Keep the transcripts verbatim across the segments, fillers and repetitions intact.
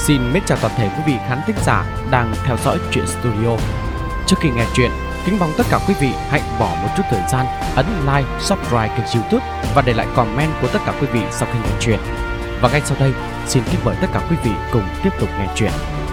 Xin mến chào toàn thể quý vị khán thính giả đang theo dõi Truyện Studio. Trước khi nghe chuyện, kính mong tất cả quý vị hãy bỏ một chút thời gian ấn like, subscribe kênh YouTube và để lại comment của tất cả quý vị sau khi nghe chuyện. Và ngay sau đây, xin kính mời tất cả quý vị cùng tiếp tục nghe chuyện.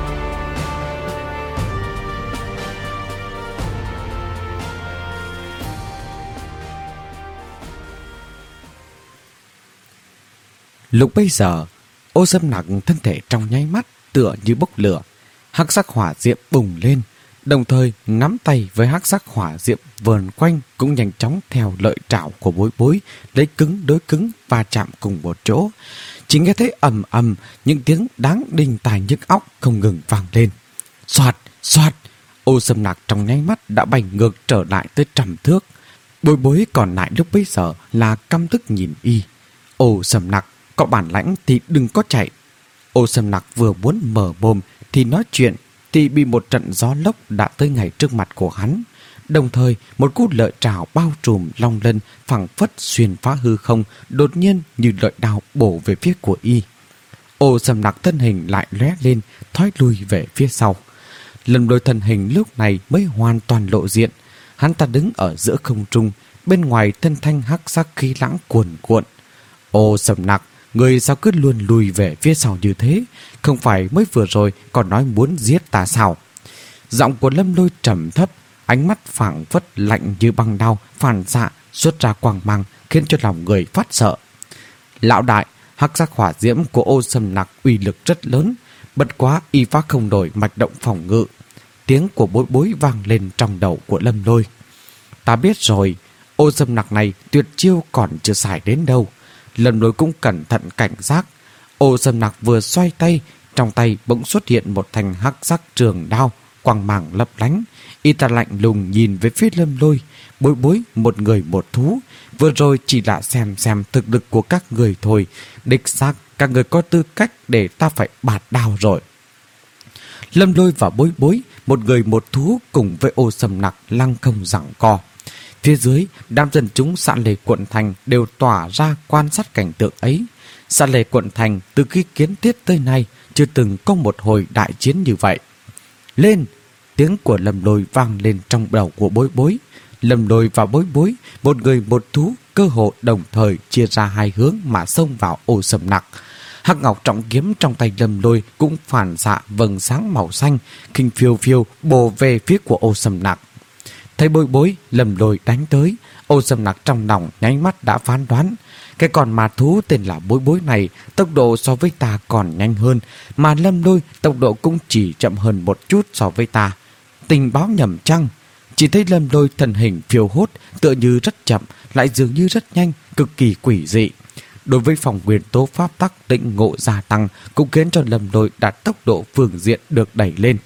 Lúc bây giờ, Ô Sâm Nặc thân thể trong nháy mắt tựa như bốc lửa, hắc sắc hỏa diệm bùng lên, đồng thời nắm tay với hắc sắc hỏa diệm vờn quanh cũng nhanh chóng theo lợi trảo của Bối Bối, lấy cứng đối cứng va chạm cùng một chỗ. Chỉ nghe thấy ầm ầm những tiếng đáng đinh tai nhức óc không ngừng vang lên. Xoạt, xoạt, Ô Sâm Nặc trong nháy mắt đã bay ngược trở lại tới trăm thước. Bối Bối còn lại lúc bấy giờ là căm tức nhìn y. Ô Sâm Nặc, có bản lãnh thì đừng có chạy. Ô Sâm Nặc vừa muốn mở mồm thì nói chuyện thì bị một trận gió lốc đã tới ngay trước mặt của hắn. Đồng thời một cú lợi trảo bao trùm long lân phẳng phất xuyên phá hư không, đột nhiên như lợi đao bổ về phía của y. Ô Sâm Nặc thân hình lại lóe lên, thoái lui về phía sau. Lâm Lôi thân hình lúc này mới hoàn toàn lộ diện. Hắn ta đứng ở giữa không trung, bên ngoài thân thanh hắc sắc khí lãng cuồn cuộn. Ô Sâm Nặc, người sao cứ luôn lùi về phía sau như thế? Không phải mới vừa rồi còn nói muốn giết ta sao? Giọng của Lâm Lôi trầm thấp, ánh mắt phảng phất lạnh như băng đao phản xạ xuất ra quang mang, khiến cho lòng người phát sợ. Lão đại, hắc sắc hỏa diễm của Ô Sâm Nặc uy lực rất lớn, bất quá y phá không đổi mạch động phòng ngự. Tiếng của Bối Bối vang lên trong đầu của Lâm Lôi. Ta biết rồi, Ô Sâm Nặc này tuyệt chiêu còn chưa xài đến đâu. Lâm Lôi cũng cẩn thận cảnh giác. Ô Sâm Nặc vừa xoay tay, trong tay bỗng xuất hiện một thanh hắc sắc trường đao, quang mang lấp lánh. Y ta lạnh lùng nhìn về phía Lâm Lôi. Bối Bối một người một thú, vừa rồi chỉ là xem xem thực lực của các người thôi. Đích xác các người có tư cách để ta phải bạt đao rồi. Lâm Lôi và Bối Bối một người một thú cùng với Ô Sâm Nặc lăng không giằng co. Phía dưới, đám dân chúng Xã Lê quận thành đều tỏa ra quan sát cảnh tượng ấy. Xã Lê quận thành từ khi kiến thiết tới nay chưa từng có một hồi đại chiến như vậy. Lên! Tiếng của Lâm Lôi vang lên trong đầu của Bối Bối. Lâm Lôi và Bối Bối, một người một thú, cơ hồ đồng thời chia ra hai hướng mà xông vào Ô Sâm Nặc. Hắc ngọc trọng kiếm trong tay Lâm Lôi cũng phản xạ vầng sáng màu xanh, khinh phiêu phiêu bổ về phía của Ô Sâm Nặc. Thấy Bối Bối, Lâm Lôi đánh tới, Ô Sâm Nặc trong lòng nháy mắt đã phán đoán. Cái con ma thú tên là Bối Bối này tốc độ so với ta còn nhanh hơn, mà Lâm Lôi tốc độ cũng chỉ chậm hơn một chút so với ta. Tình báo nhầm chăng? Chỉ thấy Lâm Lôi thân hình phiêu hốt, tựa như rất chậm, lại dường như rất nhanh, cực kỳ quỷ dị. Đối với phòng nguyên tố pháp tắc định ngộ gia tăng cũng khiến cho Lâm Lôi đạt tốc độ phương diện được đẩy lên.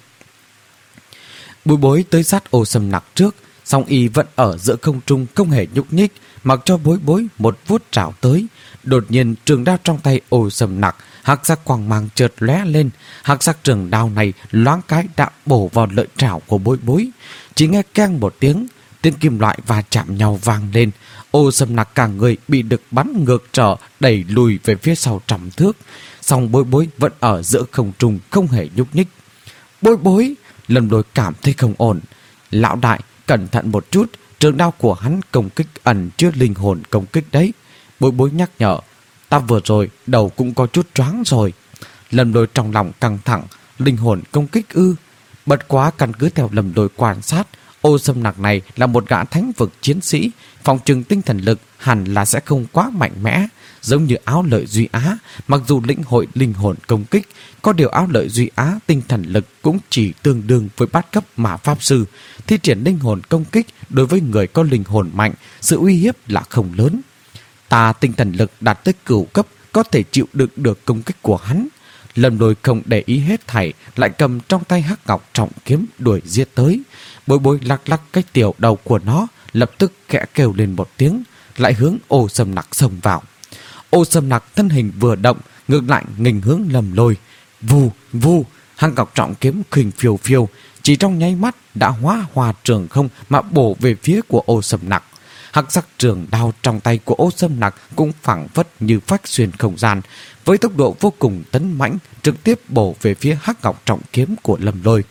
Bối Bối tới sát Ô Sâm Nặc trước, song y vẫn ở giữa không trung không hề nhúc nhích, mặc cho Bối Bối một vuốt trảo tới. Đột nhiên trường đao trong tay Ô Sâm Nặc hắc sắc quang mang chợt lóe lên, hắc sắc trường đao này loáng cái đã bổ vào lợi trảo của Bối Bối. Chỉ nghe keng một tiếng, tiếng kim loại va chạm nhau vang lên. Ô Sâm Nặc cả người bị được bắn ngược trở, đẩy lùi về phía sau trăm thước. Song Bối Bối vẫn ở giữa không trung không hề nhúc nhích. Bối Bối! Lâm Lôi cảm thấy không ổn. Lão đại, cẩn thận một chút, trường đao của hắn công kích ẩn chứa linh hồn công kích đấy. Bối Bối nhắc nhở. Ta vừa rồi đầu cũng có chút choáng rồi. Lâm Lôi trong lòng căng thẳng. Linh hồn công kích ư? Bất quá căn cứ theo Lâm Lôi quan sát, Ô Sâm Nặc này là một gã thánh vực chiến sĩ, phòng trừng tinh thần lực hẳn là sẽ không quá mạnh mẽ. Giống như Áo Lợi Duy Á, mặc dù lĩnh hội linh hồn công kích, có điều Áo Lợi Duy Á tinh thần lực cũng chỉ tương đương với bát cấp mà pháp sư. Thi triển linh hồn công kích đối với người có linh hồn mạnh, sự uy hiếp là không lớn. Ta tinh thần lực đạt tới cửu cấp, có thể chịu đựng được công kích của hắn. Lâm Lôi không để ý hết thảy, lại cầm trong tay hắc ngọc trọng kiếm đuổi giết tới. Bối Bối lắc lắc cái tiểu đầu của nó, lập tức khẽ kêu lên một tiếng, lại hướng Ô Sâm Nặc xông vào. Ô Sâm Nặc thân hình vừa động, ngược lại nghênh hướng Lâm Lôi. Vù vù, hắc ngọc trọng kiếm khinh phiêu phiêu, chỉ trong nháy mắt đã hóa hòa trường không mà bổ về phía của Ô Sâm Nặc. hắc sắc trường đao trong tay của Ô Sâm Nặc cũng phảng phất như phách xuyên không gian, với tốc độ vô cùng tấn mãnh, trực tiếp bổ về phía hắc ngọc trọng kiếm của Lâm Lôi.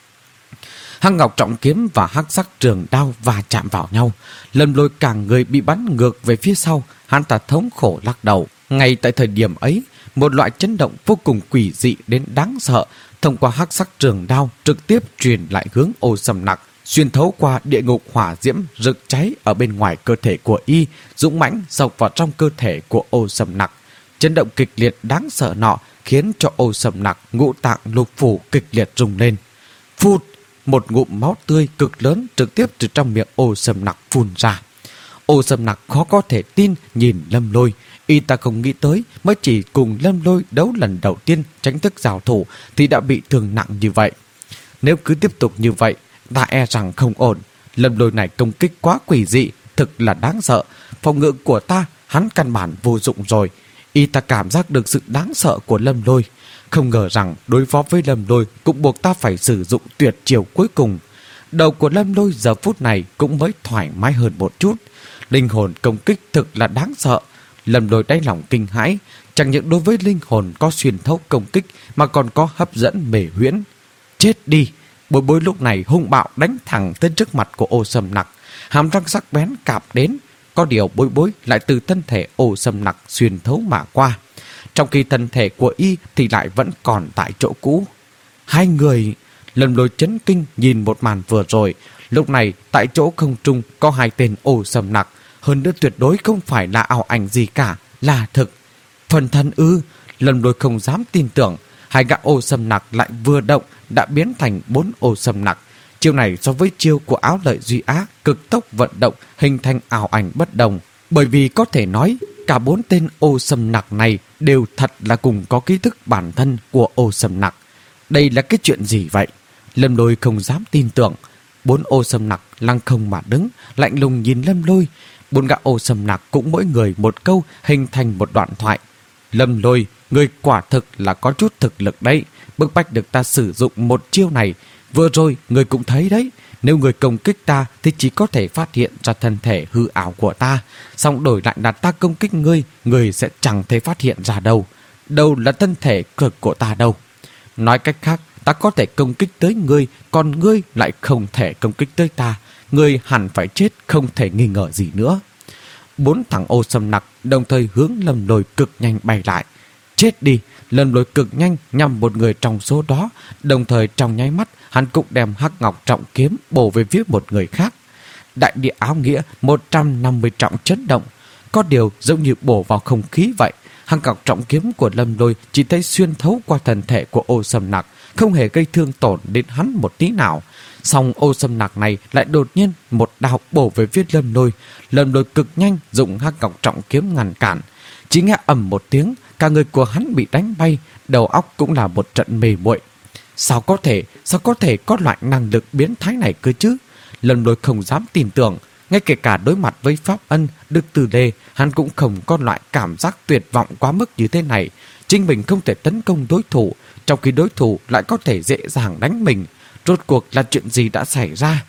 Hắc ngọc trọng kiếm và hắc sắc trường đao va chạm vào nhau, Lâm Lôi cả người bị bắn ngược về phía sau, hắn ta thống khổ lắc đầu. Ngay tại thời điểm ấy, một loại chấn động vô cùng quỷ dị đến đáng sợ thông qua hắc sắc trường đao trực tiếp truyền lại hướng Ô Sâm Nặc, xuyên thấu qua địa ngục hỏa diễm rực cháy ở bên ngoài cơ thể của y, dũng mãnh xộc vào trong cơ thể của Ô Sâm Nặc. Chấn động kịch liệt đáng sợ nọ khiến cho Ô Sâm Nặc ngũ tạng lục phủ kịch liệt rung lên. Phụt, một ngụm máu tươi cực lớn trực tiếp từ trong miệng Ô Sâm Nặc phun ra. Ô Sâm Nặc khó có thể tin nhìn Lâm Lôi, y ta không nghĩ tới mới chỉ cùng Lâm Lôi đấu lần đầu tiên tránh thức giao thủ thì đã bị thương nặng như vậy. Nếu cứ tiếp tục như vậy, ta e rằng không ổn. Lâm Lôi này công kích quá quỷ dị, thực là đáng sợ. Phòng ngự của ta hắn căn bản vô dụng rồi. Y ta cảm giác được sự đáng sợ của Lâm Lôi. Không ngờ rằng đối phó với Lâm Lôi cũng buộc ta phải sử dụng tuyệt chiêu cuối cùng. Đầu của Lâm Lôi giờ phút này cũng mới thoải mái hơn một chút. Linh hồn công kích thực là đáng sợ. Lâm Lôi đáy lòng kinh hãi, chẳng những đối với linh hồn có xuyên thấu công kích mà còn có hấp dẫn mê huyễn. Chết đi! Bối Bối lúc này hung bạo đánh thẳng tới trước mặt của Ô Sâm Nặc, hàm răng sắc bén cạp đến. Có điều Bối Bối lại từ thân thể Ô Sâm Nặc xuyên thấu mà qua, trong khi thân thể của y thì lại vẫn còn tại chỗ cũ. Hai người... Lâm Lôi chấn kinh nhìn một màn vừa rồi. Lúc này tại chỗ không trung có hai tên Ô Sâm Nặc, hơn nữa tuyệt đối không phải là ảo ảnh gì cả, là thực. Phần thân ư? Lâm Lôi không dám tin tưởng. Hai gã Ô Sâm Nặc lại vừa động đã biến thành bốn Ô Sâm Nặc. Chiêu này so với chiêu của Áo Lợi Duy Ác cực tốc vận động hình thành ảo ảnh bất đồng, bởi vì có thể nói cả bốn tên Ô Sâm Nặc này đều thật là cùng có ký thức bản thân của Ô Sâm Nặc. Đây là cái chuyện gì vậy? Lâm Lôi không dám tin tưởng. Bốn Ô Sâm Nặc lăng không mà đứng, lạnh lùng nhìn Lâm Lôi. Bốn gã Ô Sâm Nặc cũng mỗi người một câu hình thành một đoạn thoại. Lâm Lôi, người quả thực là có chút thực lực đấy, bức bách được ta sử dụng một chiêu này. Vừa rồi người cũng thấy đấy, nếu người công kích ta thì chỉ có thể phát hiện ra thân thể hư ảo của ta, xong đổi lại là ta công kích ngươi, người sẽ chẳng thể phát hiện ra đâu. Đâu là thân thể cực của ta đâu. Nói cách khác, ta có thể công kích tới ngươi, còn ngươi lại không thể công kích tới ta. Ngươi hẳn phải chết, không thể nghi ngờ gì nữa. Bốn thằng Ô Sâm Nặc đồng thời hướng Lâm Lôi cực nhanh bay lại. Chết đi! Lâm Lôi cực nhanh nhằm một người trong số đó, đồng thời trong nháy mắt hắn cũng đem hắc ngọc trọng kiếm bổ về phía một người khác. Đại địa áo nghĩa một trăm năm mươi trọng chấn động, có điều giống như bổ vào không khí vậy. Hắc ngọc trọng kiếm của Lâm Lôi chỉ thấy xuyên thấu qua thân thể của Ô Sâm Nặc, không hề gây thương tổn đến hắn một tí nào. Song Ô Sâm Nặc này lại đột nhiên một đao bổ về phía Lâm Lôi. Lâm Lôi cực nhanh dùng hắc ngọc trọng kiếm ngăn cản. Chỉ nghe ầm một tiếng, cả người của hắn bị đánh bay, đầu óc cũng là một trận mê muội. Sao có thể, sao có thể có loại năng lực biến thái này cơ chứ? Lâm Lôi không dám tin tưởng. Ngay kể cả đối mặt với Pháp Ân, Đức Từ Lê, hắn cũng không có loại cảm giác tuyệt vọng quá mức như thế này. Chính mình không thể tấn công đối thủ, trong khi đối thủ lại có thể dễ dàng đánh mình. Rốt cuộc là chuyện gì đã xảy ra?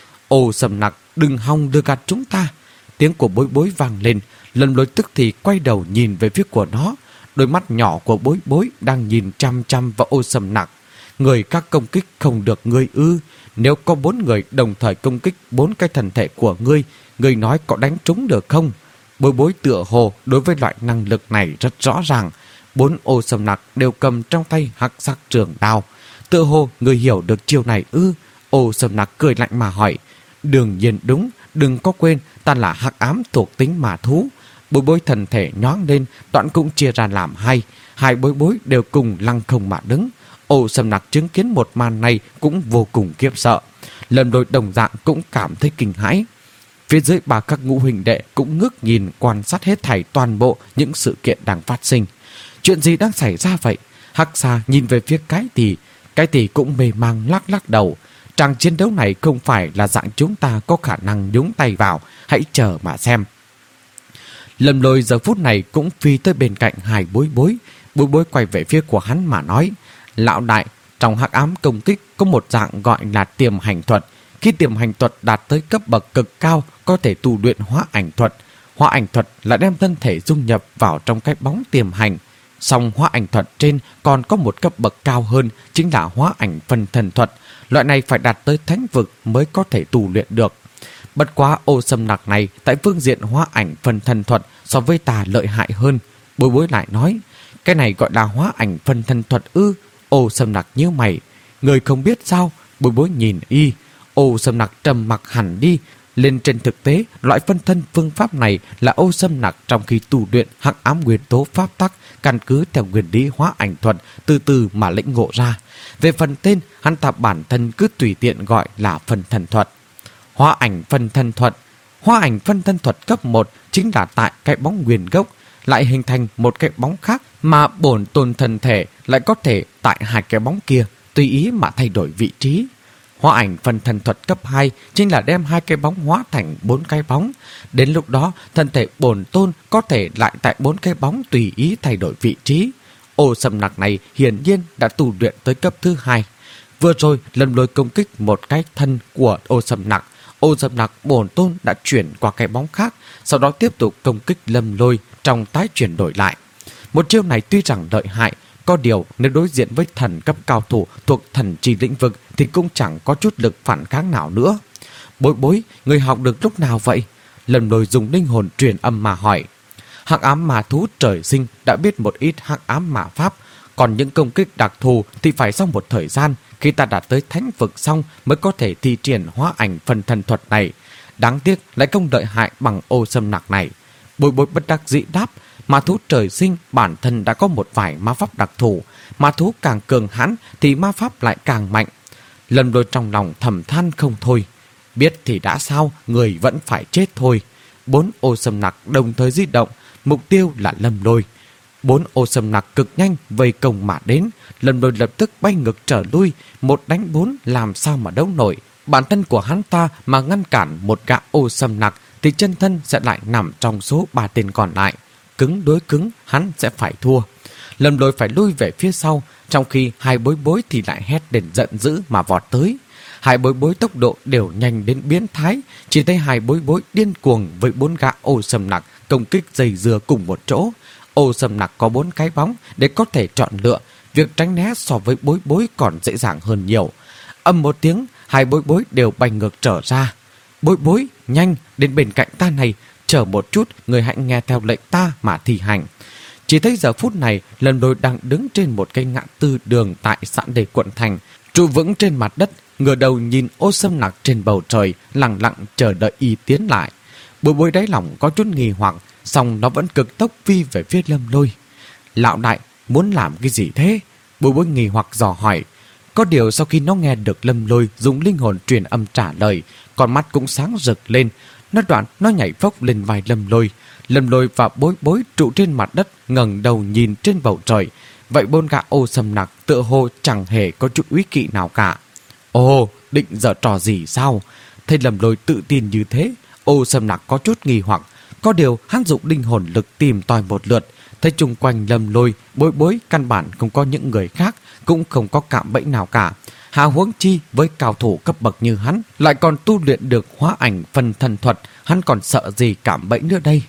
Ô Sâm Nặc, đừng hòng đưa gạt chúng ta! Tiếng của Bối Bối vang lên. Lâm Lôi tức thì quay đầu nhìn về phía của nó. Đôi mắt nhỏ của Bối Bối đang nhìn chăm chăm vào Ô Sâm Nặc. Người các công kích không được ngươi ư? Nếu có bốn người đồng thời công kích bốn cái thân thể của ngươi, ngươi nói có đánh trúng được không? Bối Bối tựa hồ đối với loại năng lực này rất rõ ràng. Bốn Ô Sâm Nặc đều cầm trong tay hắc sắc trường đao. Tựa hồ người hiểu được chiêu này ư? Ô Sâm Nặc cười lạnh mà hỏi. Đương nhiên đúng, đừng có quên ta là hắc ám thuộc tính mà thú. Bối Bối thần thể nhoáng lên, đoạn cũng chia ra làm hai. Hai Bối Bối đều cùng lăng không mà đứng. Ô Sâm Nặc chứng kiến một màn này cũng vô cùng khiếp sợ. Lâm Lôi đồng dạng cũng cảm thấy kinh hãi. Phía dưới bà các ngũ huỳnh đệ cũng ngước nhìn quan sát hết thảy toàn bộ những sự kiện đang phát sinh. Chuyện gì đang xảy ra vậy? Hắc Xà nhìn về phía Cái Tỷ, Cái Tỷ cũng mê mang lắc lắc đầu. Tràng chiến đấu này không phải là dạng chúng ta có khả năng nhúng tay vào, hãy chờ mà xem. Lâm Lôi giờ phút này cũng phi tới bên cạnh hai Bối Bối. Bối Bối quay về phía của hắn mà nói. Lão đại, trong hắc ám công kích có một dạng gọi là tiềm hành thuật. Khi tiềm hành thuật đạt tới cấp bậc cực cao, có thể tu luyện hóa ảnh thuật. Hóa ảnh thuật là đem thân thể dung nhập vào trong cái bóng tiềm hành. Song hóa ảnh thuật trên còn có một cấp bậc cao hơn, chính là hóa ảnh phân thân thuật. Loại này phải đạt tới thánh vực mới có thể tu luyện được. Bất quá Ô Sâm Nặc này tại phương diện hóa ảnh phân thân thuật so với ta lợi hại hơn. Bối Bối lại nói, cái này gọi là hóa ảnh phân thân thuật ư? Ô Sâm Nặc nhíu mày, người không biết sao? Bối Bối nhìn y. Ô Sâm Nặc trầm mặc hẳn đi. Lên trên thực tế, loại phân thân phương pháp này là Ô Sâm Nặc trong khi tu luyện hắc ám nguyên tố pháp tắc, căn cứ theo nguyên lý hóa ảnh thuật từ từ mà lĩnh ngộ ra. Về phần tên, hắn ta bản thân cứ tùy tiện gọi là phân thân thuật. Hóa ảnh phân thân thuật. Hóa ảnh phân thân thuật cấp một chính là tại cái bóng nguyên gốc lại hình thành một cái bóng khác, mà bổn tôn thân thể lại có thể tại hai cái bóng kia tùy ý mà thay đổi vị trí. Hóa ảnh phân thân thuật cấp hai chính là đem hai cái bóng hóa thành bốn cái bóng. Đến lúc đó, thân thể bổn tôn có thể lại tại bốn cái bóng tùy ý thay đổi vị trí. Ô Sâm Nặc này hiển nhiên đã tu luyện tới cấp thứ hai. Vừa rồi, Lâm Lôi công kích một cái thân của Ô Sâm Nặc. Ô Sâm Nặc bổn tôn đã chuyển qua cái bóng khác, sau đó tiếp tục công kích Lâm Lôi trong tái chuyển đổi lại. Một chiêu này tuy rằng lợi hại, có điều nếu đối diện với thần cấp cao thủ thuộc thần chi lĩnh vực thì cũng chẳng có chút lực phản kháng nào nữa. Bối Bối, người học được lúc nào vậy? Lâm Lôi dùng linh hồn truyền âm mà hỏi. Hắc ám ma thú trời sinh đã biết một ít hắc ám ma pháp, còn những công kích đặc thù thì phải sau một thời gian, khi ta đạt tới thánh vực xong mới có thể thi triển hóa ảnh phân thân thuật này. Đáng tiếc lại không lợi hại bằng Ô Sâm Nặc này. Bối Bối bất đắc dĩ đáp, ma thú trời sinh bản thân đã có một vài ma pháp đặc thù, ma thú càng cường hãn thì ma pháp lại càng mạnh. Lâm Lôi trong lòng thầm than không thôi. Biết thì đã sao, người vẫn phải chết thôi. Bốn Ô Sâm Nặc đồng thời di động, mục tiêu là Lâm Lôi. Bốn Ô Sâm Nặc cực nhanh vây công mà đến. Lâm Lôi lập tức bay ngược trở lui, một đánh bốn làm sao mà đấu nổi. Bản thân của hắn ta mà ngăn cản một gã Ô Sâm Nặc thì chân thân sẽ lại nằm trong số ba tên còn lại. Cứng đối cứng, hắn sẽ phải thua. Lâm Lôi phải lui về phía sau, trong khi hai Bối Bối thì lại hét lên giận dữ mà vọt tới. Hai Bối Bối tốc độ đều nhanh đến biến thái, chỉ thấy hai Bối Bối điên cuồng với bốn gã Ô Sâm Nặc công kích dây dưa cùng một chỗ. Ô Sâm Nặc có bốn cái bóng để có thể chọn lựa, việc tránh né so với Bối Bối còn dễ dàng hơn nhiều. Âm một tiếng, hai Bối Bối đều bay ngược trở ra. Bối Bối, nhanh, đến bên cạnh ta này, chờ một chút, người hãy nghe theo lệnh ta mà thi hành. Chỉ thấy giờ phút này, Lâm Lôi đang đứng trên một cây ngã tư đường tại xã Đề Quận Thành, trụ vững trên mặt đất, ngửa đầu nhìn Ô Sâm Nặc trên bầu trời, lặng lặng chờ đợi y tiến lại. Bối Bối đáy lòng có chút nghi hoặc, song nó vẫn cực tốc phi về phía Lâm Lôi. Lão đại, muốn làm cái gì thế? Bối Bối nghi hoặc dò hỏi. Có điều sau khi nó nghe được Lâm Lôi dùng linh hồn truyền âm trả lời, con mắt cũng sáng rực lên. Nó đoạn nó nhảy phốc lên vai Lâm Lôi. Lâm Lôi và Bối Bối trụ trên mặt đất, ngẩng đầu nhìn trên bầu trời. Vậy bốn gã Ô Sâm Nặc tựa hồ chẳng hề có chút úy kỵ nào cả. Ồ, định giở trò gì sao? Thấy Lâm Lôi tự tin như thế, Ô Sâm Nặc có chút nghi hoặc. Có điều hắn dụng linh hồn lực tìm tòi một lượt, thấy chung quanh Lâm Lôi, Bối Bối căn bản không có những người khác, cũng không có cạm bẫy nào cả. Hà huống chi với cao thủ cấp bậc như hắn, lại còn tu luyện được hóa ảnh phân thân thuật, hắn còn sợ gì cạm bẫy nữa đây?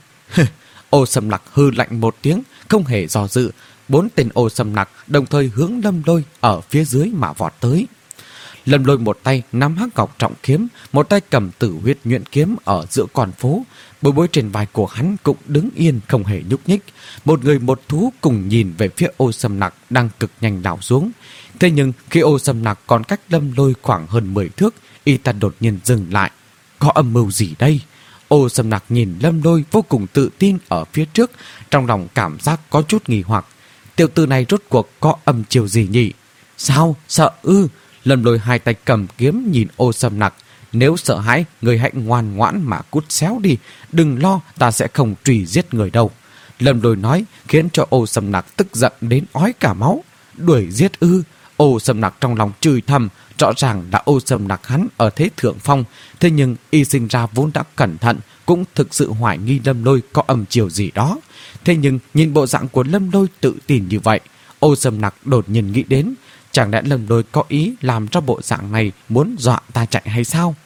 Ô Sâm Nặc hư lạnh một tiếng, không hề do dự. Bốn tên Ô Sâm Nặc đồng thời hướng Lâm Lôi ở phía dưới mà vọt tới. Lâm Lôi một tay nắm hắc ngọc trọng kiếm, một tay cầm tử huyết nhuyễn kiếm ở giữa con phố. Bối Bối trên vai của hắn cũng đứng yên không hề nhúc nhích. Một người một thú cùng nhìn về phía Ô Sâm Nặc đang cực nhanh đảo xuống. Thế nhưng khi Ô Sâm Nặc còn cách Lâm Lôi khoảng hơn mười thước, y ta đột nhiên dừng lại. Có âm mưu gì đây? Ô Sâm Nặc nhìn Lâm Lôi vô cùng tự tin ở phía trước, trong lòng cảm giác có chút nghi hoặc. Tiểu tử này rốt cuộc có âm chiều gì nhỉ? Sao? Sợ ư? Lâm Lôi hai tay cầm kiếm nhìn Ô Sâm Nặc. Nếu sợ hãi, người hãy ngoan ngoãn mà cút xéo đi. Đừng lo, ta sẽ không truy giết người đâu. Lâm Lôi nói khiến cho Ô Sâm Nặc tức giận đến ói cả máu. Đuổi giết ư? Ô Sâm Nặc trong lòng chửi thầm. Rõ ràng là Ô Sâm Nặc hắn ở thế thượng phong, thế nhưng y sinh ra vốn đã cẩn thận, cũng thực sự hoài nghi Lâm Lôi có âm chiều gì đó. Thế nhưng nhìn bộ dạng của Lâm Lôi tự tin như vậy, Ô Sâm Nặc đột nhiên nghĩ đến, chẳng lẽ Lâm Lôi có ý làm cho bộ dạng này muốn dọa ta chạy hay sao?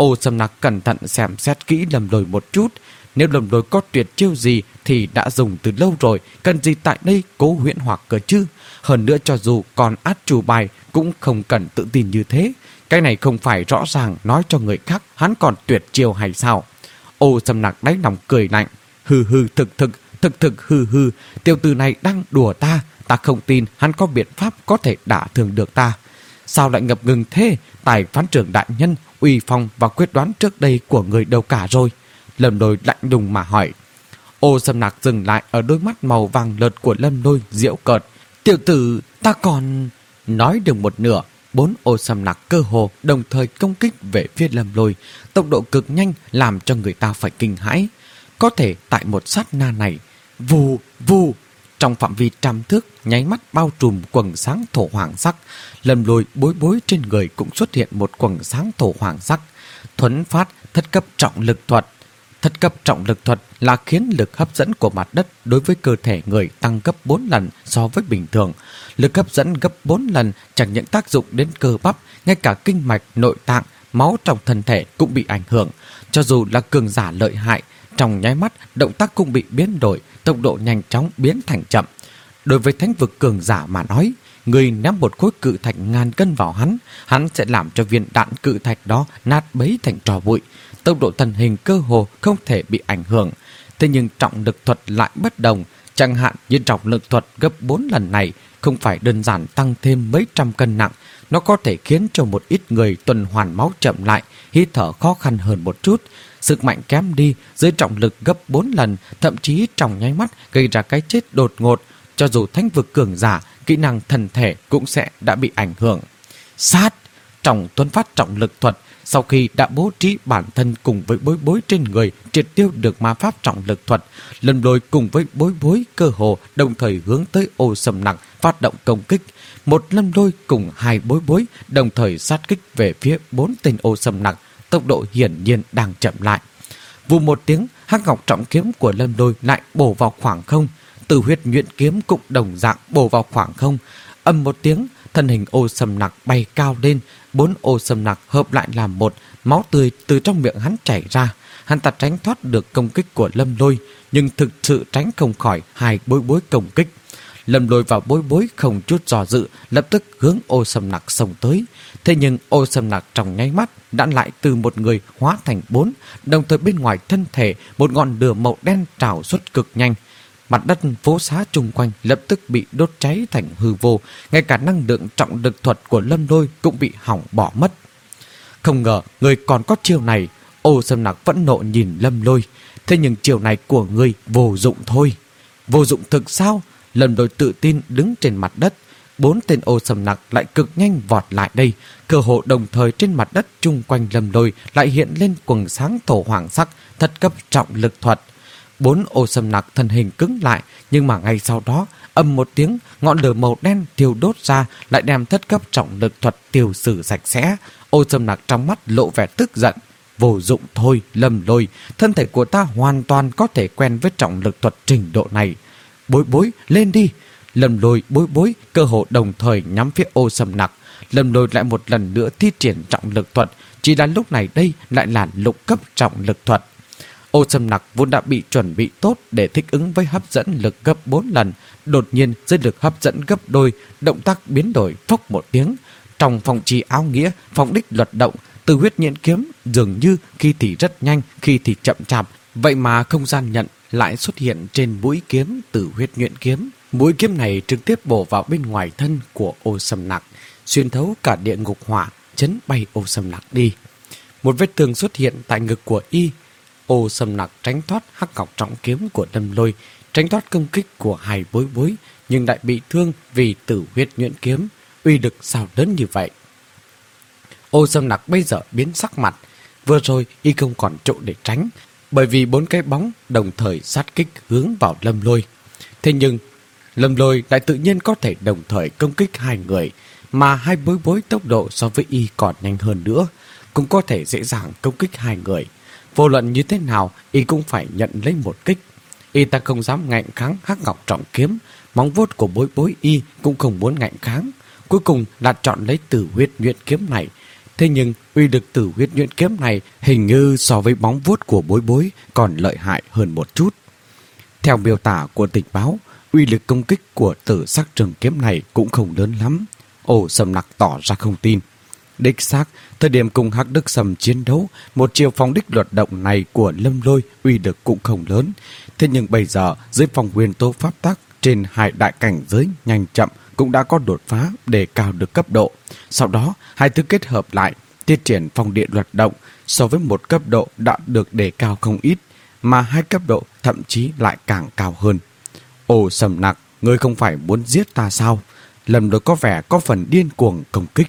Ô Sầm Nặc cẩn thận xem xét kỹ Lâm Lôi một chút. Nếu Lâm Lôi có tuyệt chiêu gì thì đã dùng từ lâu rồi, cần gì tại đây cố huyễn hoặc cơ chứ. Hơn nữa cho dù còn át chủ bài cũng không cần tự tin như thế. Cái này không phải rõ ràng nói cho người khác hắn còn tuyệt chiêu hay sao? Ô Sầm Nặc đáy lòng cười lạnh. Hừ hừ thực thực, thực thực hừ hừ, tiểu tử này đang đùa ta, ta không tin hắn có biện pháp có thể đả thương được ta. Sao lại ngập ngừng thế? Tài phán trưởng đại nhân, uy phong và quyết đoán trước đây của người đâu cả rồi? Lâm Lôi lạnh lùng mà hỏi. Ô Sầm Nặc dừng lại ở đôi mắt màu vàng lợt của Lâm Lôi, giễu cợt. Tiểu tử, ta còn... Nói được một nửa, bốn Ô Sầm Nặc cơ hồ đồng thời công kích về phía Lâm Lôi, tốc độ cực nhanh làm cho người ta phải kinh hãi. Có thể tại một sát na này, vù vù, trong phạm vi trăm thước nháy mắt bao trùm quầng sáng thổ hoàng sắc. Lâm Lôi bối bối trên người cũng xuất hiện một quầng sáng thổ hoàng sắc. Thuấn phát thất cấp trọng lực thuật. Thất cấp trọng lực thuật là khiến lực hấp dẫn của mặt đất đối với cơ thể người tăng gấp bốn lần so với bình thường. Lực hấp dẫn gấp bốn lần chẳng những tác dụng đến cơ bắp, ngay cả kinh mạch, nội tạng, máu trong thân thể cũng bị ảnh hưởng. Cho dù là cường giả lợi hại, trong nháy mắt động tác cũng bị biến đổi, tốc độ nhanh chóng biến thành chậm. Đối với thánh vực cường giả mà nói, người ném một khối cự thạch ngàn cân vào hắn, hắn sẽ làm cho viên đạn cự thạch đó nát bấy thành tro bụi. Tốc độ thân hình cơ hồ không thể bị ảnh hưởng. Thế nhưng trọng lực thuật lại bất đồng. Chẳng hạn như trọng lực thuật gấp bốn lần này không phải đơn giản tăng thêm mấy trăm cân nặng. Nó có thể khiến cho một ít người tuần hoàn máu chậm lại, hít thở khó khăn hơn một chút. Sức mạnh kém đi dưới trọng lực gấp bốn lần, thậm chí trong nháy mắt gây ra cái chết đột ngột. Cho dù thánh vực cường giả, kỹ năng thần thể cũng sẽ đã bị ảnh hưởng. Sát! Trong tuấn phát trọng lực thuật, sau khi đã bố trí bản thân cùng với bối bối trên người triệt tiêu được ma pháp trọng lực thuật, Lâm Lôi cùng với bối bối cơ hồ đồng thời hướng tới Ô Sầm Nặc phát động công kích. Một Lâm Lôi cùng hai bối bối đồng thời sát kích về phía bốn tên Ô Sầm Nặc, tốc độ hiển nhiên đang chậm lại. Vù một tiếng, hắc ngọc trọng kiếm của Lâm Lôi lại bổ vào khoảng không. Từ huyết nhuyễn kiếm cũng đồng dạng bổ vào khoảng không. Âm một tiếng, thân hình Ô Sầm Nặc bay cao lên, bốn Ô Sầm Nặc hợp lại làm một, máu tươi từ trong miệng hắn chảy ra. Hắn ta tránh thoát được công kích của Lâm Lôi, nhưng thực sự tránh không khỏi hai bối bối công kích. Lâm Lôi và bối bối không chút dò dự, lập tức hướng Ô Sầm Nặc xông tới. Thế nhưng Ô Sầm Nặc trong nháy mắt đã lại từ một người hóa thành bốn, đồng thời bên ngoài thân thể một ngọn lửa màu đen trào xuất cực nhanh. Mặt đất phố xá chung quanh lập tức bị đốt cháy thành hư vô, ngay cả năng lượng trọng lực thuật của Lâm Lôi cũng bị hỏng bỏ mất. Không ngờ người còn có chiêu này. Ô Sầm Nặc vẫn nộ nhìn Lâm Lôi. Thế nhưng chiêu này của ngươi vô dụng thôi. Vô dụng thực sao? Lâm Lôi tự tin đứng trên mặt đất. Bốn tên Ô Sầm Nặc lại cực nhanh vọt lại đây. Cơ hồ đồng thời trên mặt đất chung quanh Lâm Lôi lại hiện lên quầng sáng thổ hoàng sắc thất cấp trọng lực thuật. Bốn Ô Sầm Nặc thân hình cứng lại, nhưng mà ngay sau đó ầm một tiếng, ngọn lửa màu đen thiêu đốt ra lại đem thất cấp trọng lực thuật tiêu xử sạch sẽ. Ô Sầm Nặc trong mắt lộ vẻ tức giận. Vô dụng thôi, Lâm Lôi, thân thể của ta hoàn toàn có thể quen với trọng lực thuật trình độ này. Bối bối, lên đi! Lâm Lôi, bối bối cơ hồ đồng thời nhắm phía Ô Sầm Nặc. Lâm Lôi lại một lần nữa thi triển trọng lực thuật, chỉ là lúc này đây lại là lục cấp trọng lực thuật. Ô Sầm Nặc vốn đã bị chuẩn bị tốt để thích ứng với hấp dẫn lực gấp bốn lần. Đột nhiên dưới lực hấp dẫn gấp đôi, động tác biến đổi phốc một tiếng. Trong phong trì áo nghĩa, phong đích luật động, từ huyết nhện kiếm dường như khi thì rất nhanh, khi thì chậm chạp. Vậy mà không gian nhận lại xuất hiện trên mũi kiếm từ huyết nhuyễn kiếm. Mũi kiếm này trực tiếp bổ vào bên ngoài thân của Ô Sầm Nặc, xuyên thấu cả địa ngục hỏa, chấn bay Ô Sầm Nặc đi. Một vết thương xuất hiện tại ngực của y. Ô Sầm Nặc tránh thoát hắc ngọc trọng kiếm của Lâm Lôi, tránh thoát công kích của hai bối bối, nhưng lại bị thương vì tử huyết nhuyễn kiếm. Uy lực sao lớn như vậy? Ô Sầm Nặc bây giờ biến sắc mặt. Vừa rồi y không còn chỗ để tránh, bởi vì bốn cái bóng đồng thời sát kích hướng vào Lâm Lôi. Thế nhưng Lâm Lôi lại tự nhiên có thể đồng thời công kích hai người, mà hai bối bối tốc độ so với y còn nhanh hơn nữa, cũng có thể dễ dàng công kích hai người. Vô luận như thế nào, y cũng phải nhận lấy một kích. Y ta không dám ngạnh kháng hắc ngọc trọng kiếm, móng vuốt của bối bối y cũng không muốn ngạnh kháng. Cuối cùng là chọn lấy tử huyết nhuyễn kiếm này. Thế nhưng uy lực tử huyết nhuyễn kiếm này hình như so với bóng vuốt của Bối Bối còn lợi hại hơn một chút. Theo miêu tả của tình báo, uy lực công kích của tử sắc trường kiếm này cũng không lớn lắm. Ô Sầm Nặc tỏ ra không tin. Đích xác, thời điểm cùng Hắc Đức Sầm chiến đấu, một chiều phong đích luật động này của Lâm Lôi uy lực cũng không lớn. Thế nhưng bây giờ, dưới phong nguyên tố pháp tắc trên hai đại cảnh giới nhanh chậm cũng đã có đột phá để cao được cấp độ. Sau đó, hai thứ kết hợp lại, tiết triển phong điện luật động so với một cấp độ đã được đề cao không ít, mà hai cấp độ thậm chí lại càng cao hơn. Ô Sầm Nặc, ngươi không phải muốn giết ta sao? Lâm Lôi có vẻ có phần điên cuồng công kích.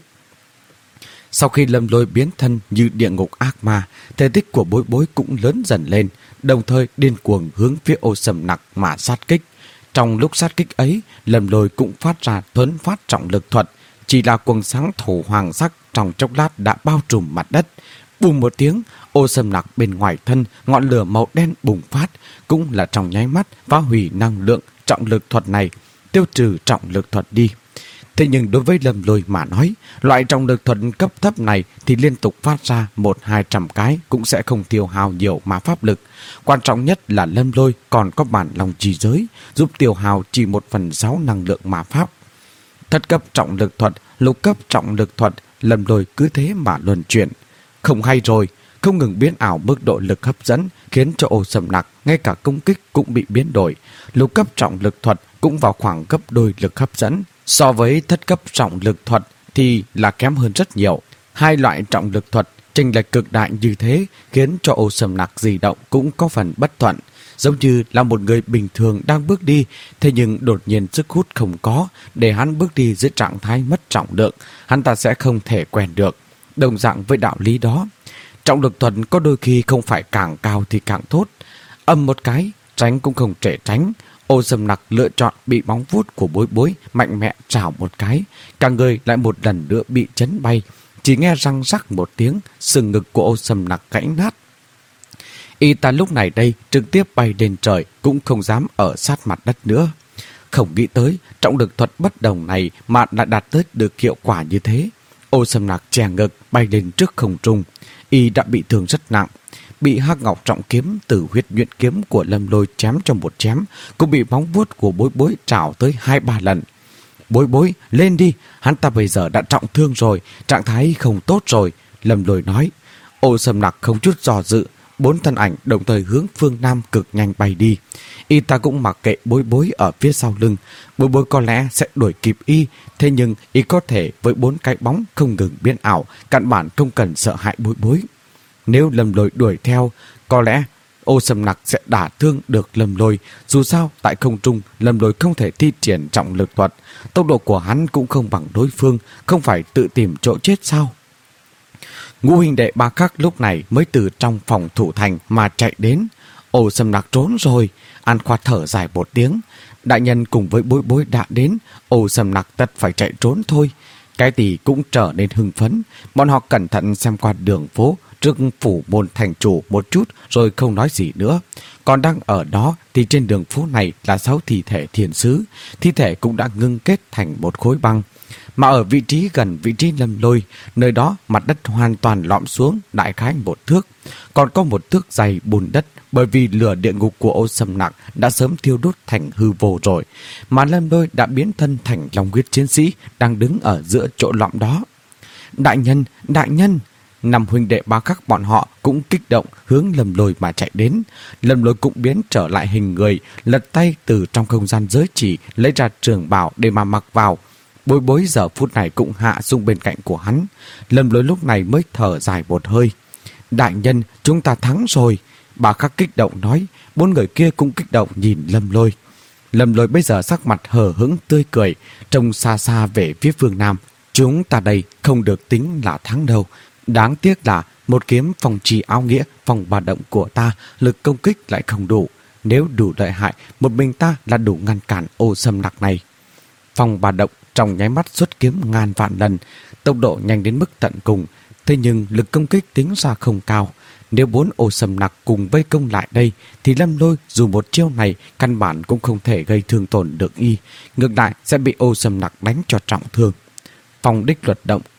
Sau khi Lâm Lôi biến thân như địa ngục ác ma, thể tích của Bối Bối cũng lớn dần lên, đồng thời điên cuồng hướng phía Ô Sầm Nặc mà sát kích. Trong lúc sát kích ấy, Lâm Lôi cũng phát ra thuấn phát trọng lực thuật, chỉ là quầng sáng thổ hoàng sắc trong chốc lát đã bao trùm mặt đất. Bùm một tiếng, Ô Sầm Nặc bên ngoài thân, ngọn lửa màu đen bùng phát, cũng là trong nháy mắt phá hủy năng lượng trọng lực thuật này, tiêu trừ trọng lực thuật đi. Thế nhưng đối với Lâm Lôi mà nói, loại trọng lực thuật cấp thấp này thì liên tục phát ra một hai trăm cái cũng sẽ không tiêu hao nhiều mà pháp lực. Quan trọng nhất là Lâm Lôi còn có bản lòng trì giới, giúp tiêu hao chỉ một phần sáu năng lượng mà pháp. Thất cấp trọng lực thuật, lục cấp trọng lực thuật, Lâm Lôi cứ thế mà luân chuyển. Không hay rồi, không ngừng biến ảo mức độ lực hấp dẫn, khiến cho Ô Sầm Nặc ngay cả công kích cũng bị biến đổi. Lục cấp trọng lực thuật cũng vào khoảng gấp đôi lực hấp dẫn. So với thất cấp trọng lực thuật thì là kém hơn rất nhiều. Hai loại trọng lực thuật chênh lệch cực đại như thế khiến cho Ô Sầm Nặc di động cũng có phần bất thuận. Giống như là một người bình thường đang bước đi, thế nhưng đột nhiên sức hút không có, để hắn bước đi dưới trạng thái mất trọng lượng, hắn ta sẽ không thể quen được. Đồng dạng với đạo lý đó, trọng lực thuật có đôi khi không phải càng cao thì càng tốt. Âm một cái, tránh cũng không thể tránh. Ô Sầm Nặc lựa chọn bị bóng vuốt của Bối Bối mạnh mẽ trảo một cái, cả người lại một lần nữa bị chấn bay. Chỉ nghe răng rắc một tiếng, sừng ngực của Ô Sầm Nặc gãy nát. Y ta lúc này đây trực tiếp bay lên trời, cũng không dám ở sát mặt đất nữa. Không nghĩ tới trọng lực thuật bất đồng này mà đã đạt tới được hiệu quả như thế. Ô Sầm Nặc chè ngực bay lên trước không trung. Y đã bị thương rất nặng, bị hắc ngọc trọng kiếm từ huyết nhuyễn kiếm của Lâm Lôi chém trong một chém, cũng bị bóng vuốt của Bối Bối trảo tới hai ba lần. Bối Bối, lên đi, hắn ta bây giờ đã trọng thương rồi, trạng thái không tốt rồi, Lâm Lôi nói. Ô Sầm Nặc không chút dò dự, bốn thân ảnh đồng thời hướng phương Nam cực nhanh bay đi. Y ta cũng mặc kệ Bối Bối ở phía sau lưng. Bối Bối có lẽ sẽ đuổi kịp Y, thế nhưng Y có thể với bốn cái bóng không ngừng biến ảo, căn bản không cần sợ hãi Bối Bối. Nếu Lâm Lôi đuổi theo, có lẽ Ô Sầm Nặc sẽ đả thương được Lâm Lôi. Dù sao, tại không trung, Lâm Lôi không thể thi triển trọng lực thuật. Tốc độ của hắn cũng không bằng đối phương, không phải tự tìm chỗ chết sao? Ngũ huynh đệ ba khắc lúc này mới từ trong phòng thủ thành mà chạy đến. Ô Sầm Nặc trốn rồi. An Khoa thở dài một tiếng. Đại nhân cùng với Bối Bối đã đến, Ô Sầm Nặc tất phải chạy trốn thôi. Cái tỷ cũng trở nên hưng phấn. Bọn họ cẩn thận xem qua đường phố trước phủ môn thành chủ một chút rồi không nói gì nữa. Còn đang ở đó thì trên đường phố này là sáu thi thể thiên sứ. Thi thể cũng đã ngưng kết thành một khối băng. Mà ở vị trí gần vị trí Lâm Lôi, nơi đó mặt đất hoàn toàn lõm xuống đại khái một thước. Còn có một thước dày bùn đất, bởi vì lửa địa ngục của Ô Sầm Nặc đã sớm thiêu đốt thành hư vô rồi. Mà Lâm Lôi đã biến thân thành long huyết chiến sĩ đang đứng ở giữa chỗ lõm đó. Đại nhân, đại nhân! Năm huynh đệ ba khắc bọn họ cũng kích động hướng Lâm Lôi mà chạy đến. Lâm Lôi cũng biến trở lại hình người, lật tay từ trong không gian giới chỉ lấy ra trường bào để mà mặc vào. Bối Bối giờ phút này cũng hạ xuống bên cạnh của hắn. Lâm Lôi lúc này mới thở dài một hơi. Đại nhân, chúng ta thắng rồi. Bà khắc kích động nói. Bốn người kia cũng kích động nhìn Lâm Lôi. Lâm Lôi bây giờ sắc mặt hờ hững tươi cười, trông xa xa về phía phương Nam. Chúng ta đây không được tính là thắng đâu. Đáng tiếc là một kiếm phòng trì áo nghĩa, phòng bà động của ta lực công kích lại không đủ. Nếu đủ lợi hại, một mình ta là đủ ngăn cản Ô Sầm Nặc này. Phòng bà động trong nháy mắt xuất kiếm ngàn vạn lần, tốc độ nhanh đến mức tận cùng. Thế nhưng lực công kích tính ra không cao. Nếu bốn Ô Sầm Nặc cùng vây công lại đây thì Lâm Lôi dù một chiêu này căn bản cũng không thể gây thương tổn được Y, ngược lại sẽ bị Ô Sầm Nặc đánh cho trọng thương. Phong đích luật động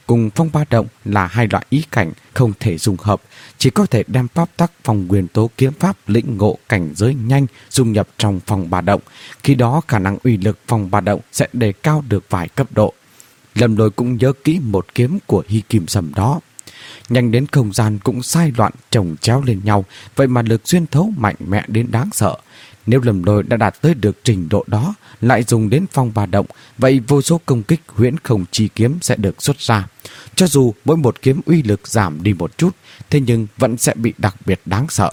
cùng phong ba động là hai loại ý cảnh không thể dung hợp, chỉ có thể đem pháp tắc phong nguyên tố kiếm pháp lĩnh ngộ cảnh giới nhanh dung nhập trong phong ba động. Khi đó khả năng uy lực phong ba động sẽ đề cao được vài cấp độ. Lâm Lôi cũng nhớ kỹ một kiếm của Hy Kim Sầm đó. Nhanh đến không gian cũng sai loạn chồng chéo lên nhau, vậy mà lực xuyên thấu mạnh mẽ đến đáng sợ. Nếu Lâm Lôi đã đạt tới được trình độ đó, lại dùng đến phong ba động, vậy vô số công kích huyễn không chi kiếm sẽ được xuất ra. Cho dù mỗi một kiếm uy lực giảm đi một chút, thế nhưng vẫn sẽ bị đặc biệt đáng sợ.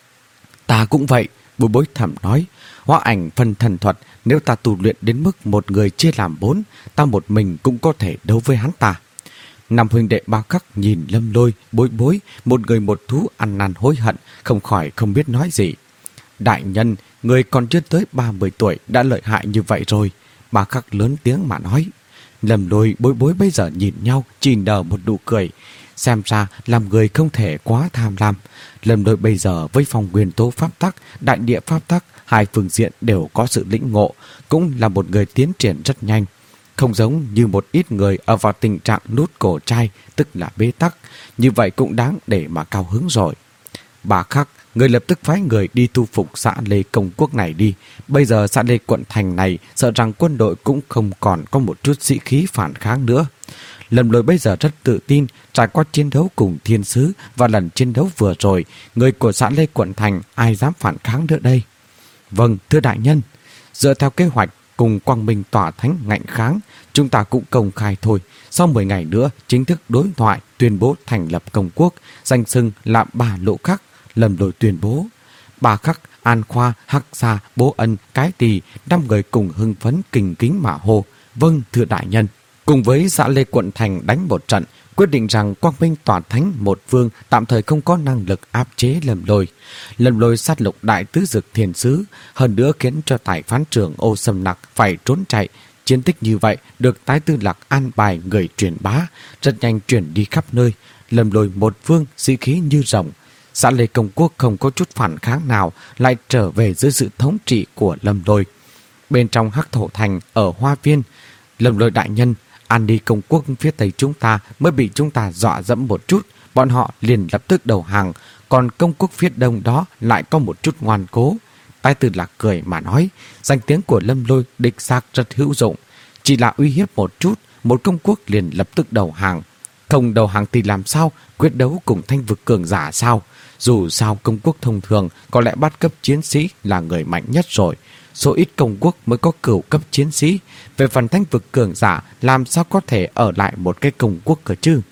Ta cũng vậy, Bối Bối thầm nói. Hóa ảnh phân thần thuật, nếu ta tu luyện đến mức một người chia làm bốn, ta một mình cũng có thể đấu với hắn ta. Năm huynh đệ ba khắc nhìn Lâm Lôi, Bối Bối, một người một thú ăn năn hối hận, không khỏi không biết nói gì. Đại nhân, người còn chưa tới ba mươi tuổi đã lợi hại như vậy rồi. Ba khắc lớn tiếng mà nói. Lâm Lôi, Bối Bối bây giờ nhìn nhau chỉ nở một nụ cười. Xem ra làm người không thể quá tham lam. Lâm Lôi bây giờ với phong nguyên tố pháp tắc, đại địa pháp tắc, hai phương diện đều có sự lĩnh ngộ, cũng là một người tiến triển rất nhanh. Không giống như một ít người ở vào tình trạng nút cổ trai, tức là bế tắc. Như vậy cũng đáng để mà cao hứng rồi. Bà khắc, người lập tức phái người đi thu phục xã Lê Công Quốc này đi. Bây giờ xã Lê quận thành này sợ rằng quân đội cũng không còn có một chút sĩ khí phản kháng nữa. Lâm Lôi bây giờ rất tự tin, trải qua chiến đấu cùng thiên sứ và lần chiến đấu vừa rồi, người của xã Lê quận thành ai dám phản kháng nữa đây? Vâng, thưa đại nhân, dựa theo kế hoạch cùng Quang Minh tỏa thánh ngạnh kháng, chúng ta cũng công khai thôi. Sau mười ngày nữa chính thức đối thoại tuyên bố thành lập công quốc, danh xưng là Bà Lộ Khắc. Lâm Lôi tuyên bố. Bà Khắc, An Khoa, Hắc Sa, Bố Ân, Cái Tỳ, năm người cùng hưng phấn kinh kính mà hô. Vâng, thưa đại nhân. Cùng với xã Lê quận thành đánh một trận, quyết định rằng Quang Minh tỏa thánh một phương tạm thời không có năng lực áp chế Lâm Lôi. Lâm Lôi sát lục đại tứ dực thiên sứ, hơn nữa khiến cho tài phán trưởng Ô Sâm Nặc phải trốn chạy. Chiến tích như vậy được tái tư lạc an bài người truyền bá, rất nhanh truyền đi khắp nơi. Lâm Lôi một phương sĩ khí như rồng. Xã Lê Công Quốc không có chút phản kháng nào, lại trở về dưới sự thống trị của Lâm Lôi. Bên trong Hắc Thổ Thành ở Hoa Viên, Lâm Lôi đại nhân, An Đi Công Quốc phía tây chúng ta mới bị chúng ta dọa dẫm một chút, bọn họ liền lập tức đầu hàng, còn công quốc phía đông đó lại có một chút ngoan cố. Tái Tư Lạc cười mà nói, danh tiếng của Lâm Lôi đích xác rất hữu dụng, chỉ là uy hiếp một chút, một công quốc liền lập tức đầu hàng. Không đầu hàng thì làm sao, quyết đấu cùng thanh vực cường giả sao? Dù sao công quốc thông thường có lẽ bắt cấp chiến sĩ là người mạnh nhất rồi. Số ít công quốc mới có cửu cấp chiến sĩ. Về phần thanh vực cường giả, làm sao có thể ở lại một cái công quốc cơ chứ?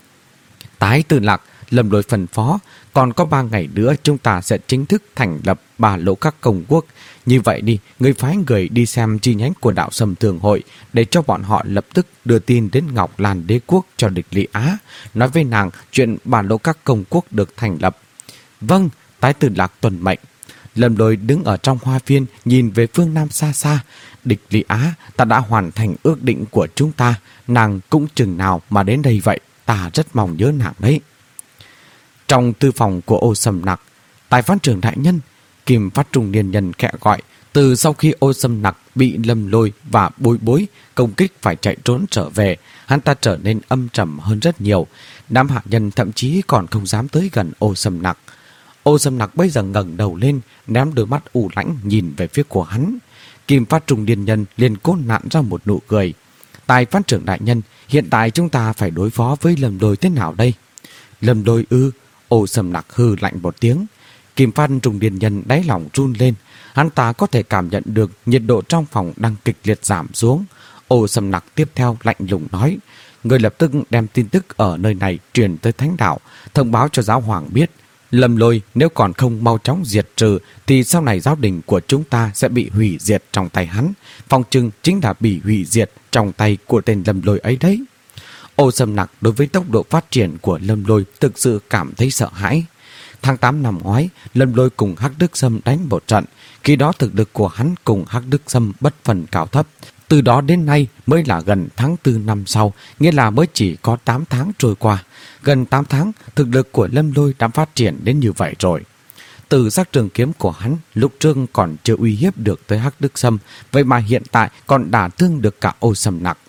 Tái Tư Lạc, Lâm Lôi phân phó, còn có ba ngày nữa chúng ta sẽ chính thức thành lập Bà Lộ Các công quốc. Như vậy đi, người phái người đi xem chi nhánh của đạo Sâm Thường Hội để cho bọn họ lập tức đưa tin đến Ngọc Lan Đế Quốc cho địch Lý Á, nói với nàng chuyện Bà Lộ Các công quốc được thành lập. Vâng, Tái Tư Lạc tuân mệnh. Lâm Lôi đứng ở trong hoa viên nhìn về phương Nam xa xa. Địch Lý Á, ta đã hoàn thành ước định của chúng ta, nàng cũng chừng nào mà đến đây vậy, ta rất mong nhớ nàng đấy. Trong tư phòng của Ô Sâm Nặc, Tài phán trưởng đại nhân, Kim Phát Trung niên nhân khẽ gọi. Từ sau khi Ô Sâm Nặc bị Lâm Lôi và Bối Bối công kích phải chạy trốn trở về, hắn ta trở nên âm trầm hơn rất nhiều. Đám hạ nhân thậm chí còn không dám tới gần Ô Sâm Nặc. Ô Sâm Nặc bây giờ ngẩng đầu lên, ném đôi mắt u lãnh nhìn về phía của hắn. Kim Phát Trung niên nhân liền cố nặn ra một nụ cười. Tài phán trưởng đại nhân, hiện tại chúng ta phải đối phó với Lâm Lôi thế nào đây? Lâm Lôi ư? Ô Sâm Nặc hư lạnh một tiếng. Kim Phát Trung niên nhân đáy lòng run lên. Hắn ta có thể cảm nhận được nhiệt độ trong phòng đang kịch liệt giảm xuống. Ô Sâm Nặc tiếp theo lạnh lùng nói, người lập tức đem tin tức ở nơi này truyền tới thánh đạo, thông báo cho giáo hoàng biết. Lâm Lôi nếu còn không mau chóng diệt trừ thì sau này giáo đình của chúng ta sẽ bị hủy diệt trong tay hắn. Phòng trưng chính là bị hủy diệt trong tay của tên Lâm Lôi ấy đấy. Ô Sâm Nặc đối với tốc độ phát triển của Lâm Lôi thực sự cảm thấy sợ hãi. Tháng tám năm ngoái, Lâm Lôi cùng Hắc Đức Sâm đánh một trận. Khi đó thực lực của hắn cùng Hắc Đức Sâm bất phần cao thấp. Từ đó đến nay mới là gần tháng tư năm sau, nghĩa là mới chỉ có tám tháng trôi qua. Gần tám tháng, thực lực của Lâm Lôi đã phát triển đến như vậy rồi. Từ sắc trường kiếm của hắn, lúc trước còn chưa uy hiếp được tới Hắc Đức Sâm, vậy mà hiện tại còn đả thương được cả Ô Sâm Nặc.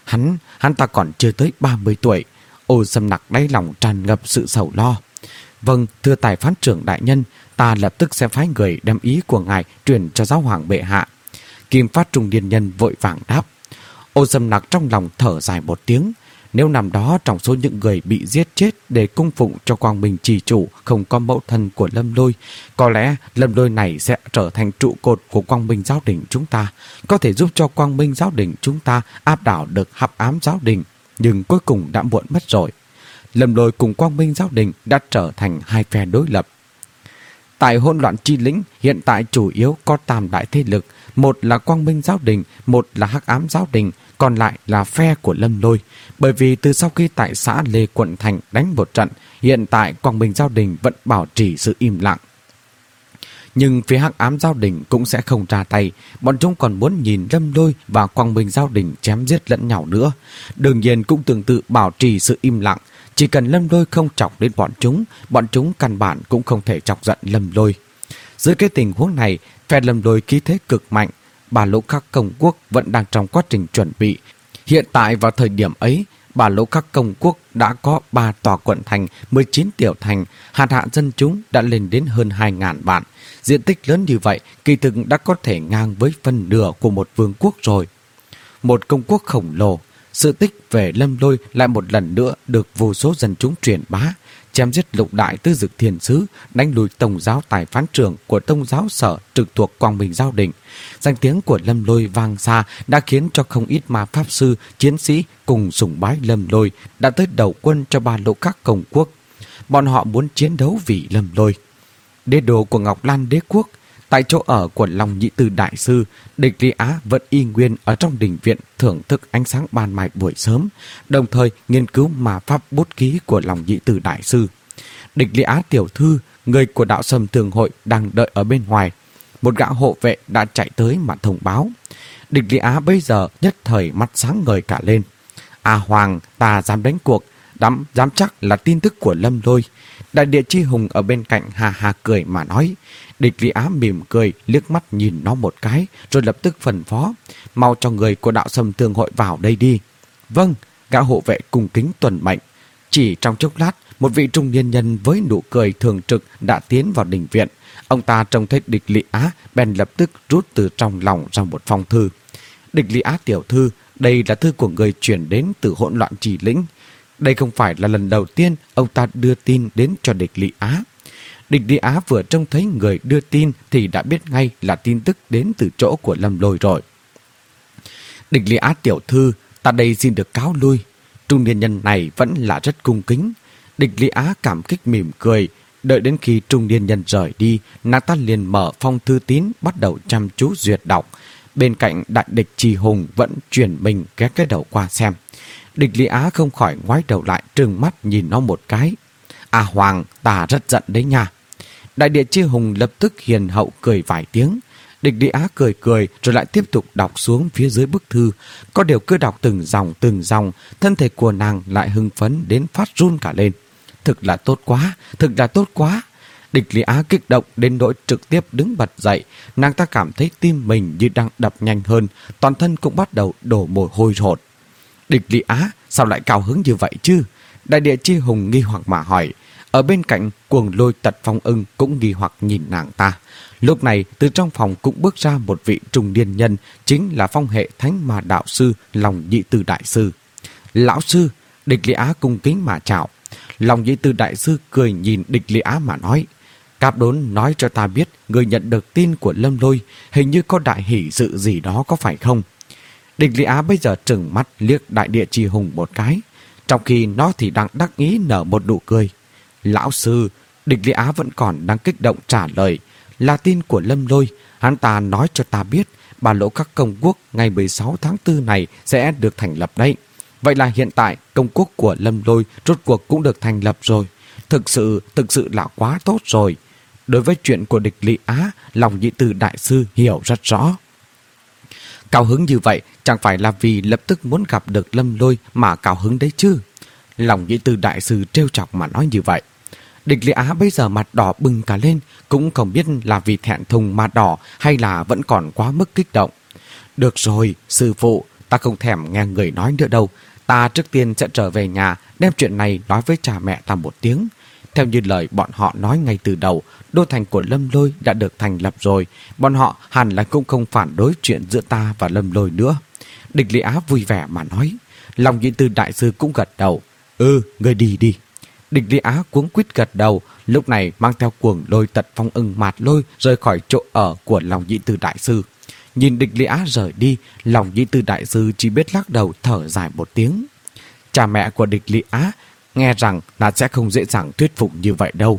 Hắn, hắn ta còn chưa tới ba mươi tuổi. Ô Sâm Nặc đáy lòng tràn ngập sự sầu lo. Vâng, thưa tài phán trưởng đại nhân, ta lập tức sẽ phái người đem ý của ngài truyền cho giáo hoàng bệ hạ. Kim Phát trung niên nhân vội vàng đáp. Ô Sâm Nặc trong lòng thở dài một tiếng. Nếu năm đó trong số những người bị giết chết để cung phụng cho Quang Minh Trì Chủ không có mẫu thân của Lâm Lôi, có lẽ Lâm Lôi này sẽ trở thành trụ cột của Quang Minh Giáo Đình chúng ta, có thể giúp cho Quang Minh Giáo Đình chúng ta áp đảo được Hắc Ám Giáo Đình, nhưng cuối cùng đã muộn mất rồi. Lâm Lôi cùng Quang Minh Giáo Đình đã trở thành hai phe đối lập. Tại hỗn loạn chi lĩnh, hiện tại chủ yếu có tam đại thế lực, một là Quang Minh Giáo Đình, một là Hắc Ám Giáo Đình, còn lại là phe của Lâm Lôi. Bởi vì từ sau khi tại xã Lê Quận Thành đánh một trận, hiện tại Quang Minh Giáo Đình vẫn bảo trì sự im lặng. Nhưng phía Hắc Ám Giáo Đình cũng sẽ không ra tay, bọn chúng còn muốn nhìn Lâm Lôi và Quang Minh Giáo Đình chém giết lẫn nhau nữa. Đương nhiên cũng tương tự bảo trì sự im lặng, chỉ cần Lâm Lôi không chọc đến bọn chúng, bọn chúng căn bản cũng không thể chọc giận Lâm Lôi. Dưới cái tình huống này, phe Lâm Lôi khí thế cực mạnh, Bà Lỗ Khắc Công Quốc vẫn đang trong quá trình chuẩn bị. Hiện tại vào thời điểm ấy, Bà Lỗ Khắc Công Quốc đã có ba tòa quận thành, mười chín tiểu thành, hạt hạ dân chúng đã lên đến hơn hai nghìn vạn. Diện tích lớn như vậy, kỳ thực đã có thể ngang với phân nửa của một vương quốc rồi. Một công quốc khổng lồ, sự tích về Lâm Lôi lại một lần nữa được vô số dân chúng truyền bá, chém giết lục đại tứ dực thiền sứ, đánh lùi tông giáo tài phán trưởng của tông giáo sở trực thuộc Quang Minh Giáo Đình. Danh tiếng của Lâm Lôi vang xa đã khiến cho không ít ma pháp sư, chiến sĩ cùng sùng bái Lâm Lôi đã tới đầu quân cho Ba Lỗ Khắc Công Quốc. Bọn họ muốn chiến đấu vì Lâm Lôi. Đế đồ của Ngọc Lan Đế Quốc, tại chỗ ở của Long Nhị Từ Đại Sư, Địch Lý Á vẫn y nguyên ở trong đình viện thưởng thức ánh sáng ban mai buổi sớm, đồng thời nghiên cứu ma pháp bút ký của Long Nhị Từ Đại Sư. Địch Lý Á tiểu thư, người của đạo Sâm Thường Hội đang đợi ở bên ngoài. Một gã hộ vệ đã chạy tới mà thông báo. Địch Lý Á bây giờ nhất thời mắt sáng ngời cả lên. À Hoàng, ta dám đánh cuộc, dám, dám chắc là tin tức của Lâm Lôi. Đại địa chi hùng ở bên cạnh hà hà cười mà nói. Địch Lý Á mỉm cười, liếc mắt nhìn nó một cái, rồi lập tức phân phó. Mau cho người của đạo Sâm Thường Hội vào đây đi. Vâng, gã hộ vệ cung kính tuần mệnh. Chỉ trong chốc lát, một vị trung niên nhân với nụ cười thường trực đã tiến vào đình viện. Ông ta trông thấy Địch Lý Á, bèn lập tức rút từ trong lòng ra một phong thư. Địch Lý Á tiểu thư, đây là thư của người chuyển đến từ hỗn loạn trì lĩnh. Đây không phải là lần đầu tiên ông ta đưa tin đến cho Địch Lý Á. Địch Lý Á vừa trông thấy người đưa tin thì đã biết ngay là tin tức đến từ chỗ của Lâm Lôi rồi. Địch Lý Á tiểu thư, ta đây xin được cáo lui. Trung niên nhân này vẫn là rất cung kính. Địch Lý Á cảm kích mỉm cười. Đợi đến khi trung niên nhân rời đi, nàng ta liền mở phong thư tín, bắt đầu chăm chú duyệt đọc. Bên cạnh đại địch Trì Hùng vẫn chuyển mình ghé cái đầu qua xem. Địch Lý Á không khỏi ngoái đầu lại, trừng mắt nhìn nó một cái. À Hoàng, ta rất giận đấy nha. Đại địa Chi Hùng lập tức hiền hậu cười vài tiếng. Địch Lý Á cười cười rồi lại tiếp tục đọc xuống phía dưới bức thư. Có điều cứ đọc từng dòng từng dòng, thân thể của nàng lại hưng phấn đến phát run cả lên. Thực là tốt quá, thực là tốt quá. Địch Lý Á kích động đến nỗi trực tiếp đứng bật dậy. Nàng ta cảm thấy tim mình như đang đập nhanh hơn, toàn thân cũng bắt đầu đổ mồ hôi hột. Địch Lý Á, sao lại cao hứng như vậy chứ? Đại địa Chi Hùng nghi hoặc mà hỏi. Ở bên cạnh, Cuồng Lôi Tật Phong Ưng cũng nghi hoặc nhìn nàng ta. Lúc này, từ trong phòng cũng bước ra một vị trung niên nhân, chính là phong hệ Thánh Ma Đạo Sư Long Nhị Từ Đại Sư. Lão sư, Địch Lý Á cung kính mà chào. Long Nhị Từ Đại Sư cười nhìn Địch Lý Á mà nói. Cáp Đốn nói cho ta biết người nhận được tin của Lâm Lôi, hình như có đại hỷ sự gì đó có phải không? Địch Lý Á bây giờ trừng mắt liếc Đại địa Chi Hùng một cái, trong khi nó thì đang đắc ý nở một nụ cười. Lão sư, Địch Lý Á vẫn còn đang kích động trả lời. Là tin của Lâm Lôi, hắn ta nói cho ta biết Ba Lỗ Khắc Công Quốc ngày mười sáu tháng tư này sẽ được thành lập đấy. Vậy là hiện tại công quốc của Lâm Lôi rốt cuộc cũng được thành lập rồi. Thực sự, thực sự là quá tốt rồi. Đối với chuyện của Địch Lý Á, Long Nhị Từ Đại Sư hiểu rất rõ. Cao hứng như vậy chẳng phải là vì lập tức muốn gặp được Lâm Lôi mà cao hứng đấy chứ. Long Nhị Từ Đại Sư trêu chọc mà nói như vậy. Địch Lý Á bây giờ mặt đỏ bừng cả lên, cũng không biết là vì thẹn thùng mà đỏ hay là vẫn còn quá mức kích động. Được rồi, sư phụ, ta không thèm nghe người nói nữa đâu. Ta trước tiên sẽ trở về nhà, đem chuyện này nói với cha mẹ ta một tiếng. Theo như lời bọn họ nói ngay từ đầu, đô thành của Lâm Lôi đã được thành lập rồi. Bọn họ hẳn là cũng không phản đối chuyện giữa ta và Lâm Lôi nữa. Địch Lý Á vui vẻ mà nói. Long Nhị Tư đại sư cũng gật đầu. Ừ, người đi đi. Địch Lý Á cuống quýt gật đầu, lúc này mang theo Cuồng Lôi, Tật Phong, Ưng Mạt Lôi rời khỏi chỗ ở của Long Nhị Tư đại sư. Nhìn Địch Lý Á rời đi, Long Nhị Tư đại sư chỉ biết lắc đầu thở dài một tiếng. Cha mẹ của Địch Lý Á nghe rằng là sẽ không dễ dàng thuyết phục như vậy đâu.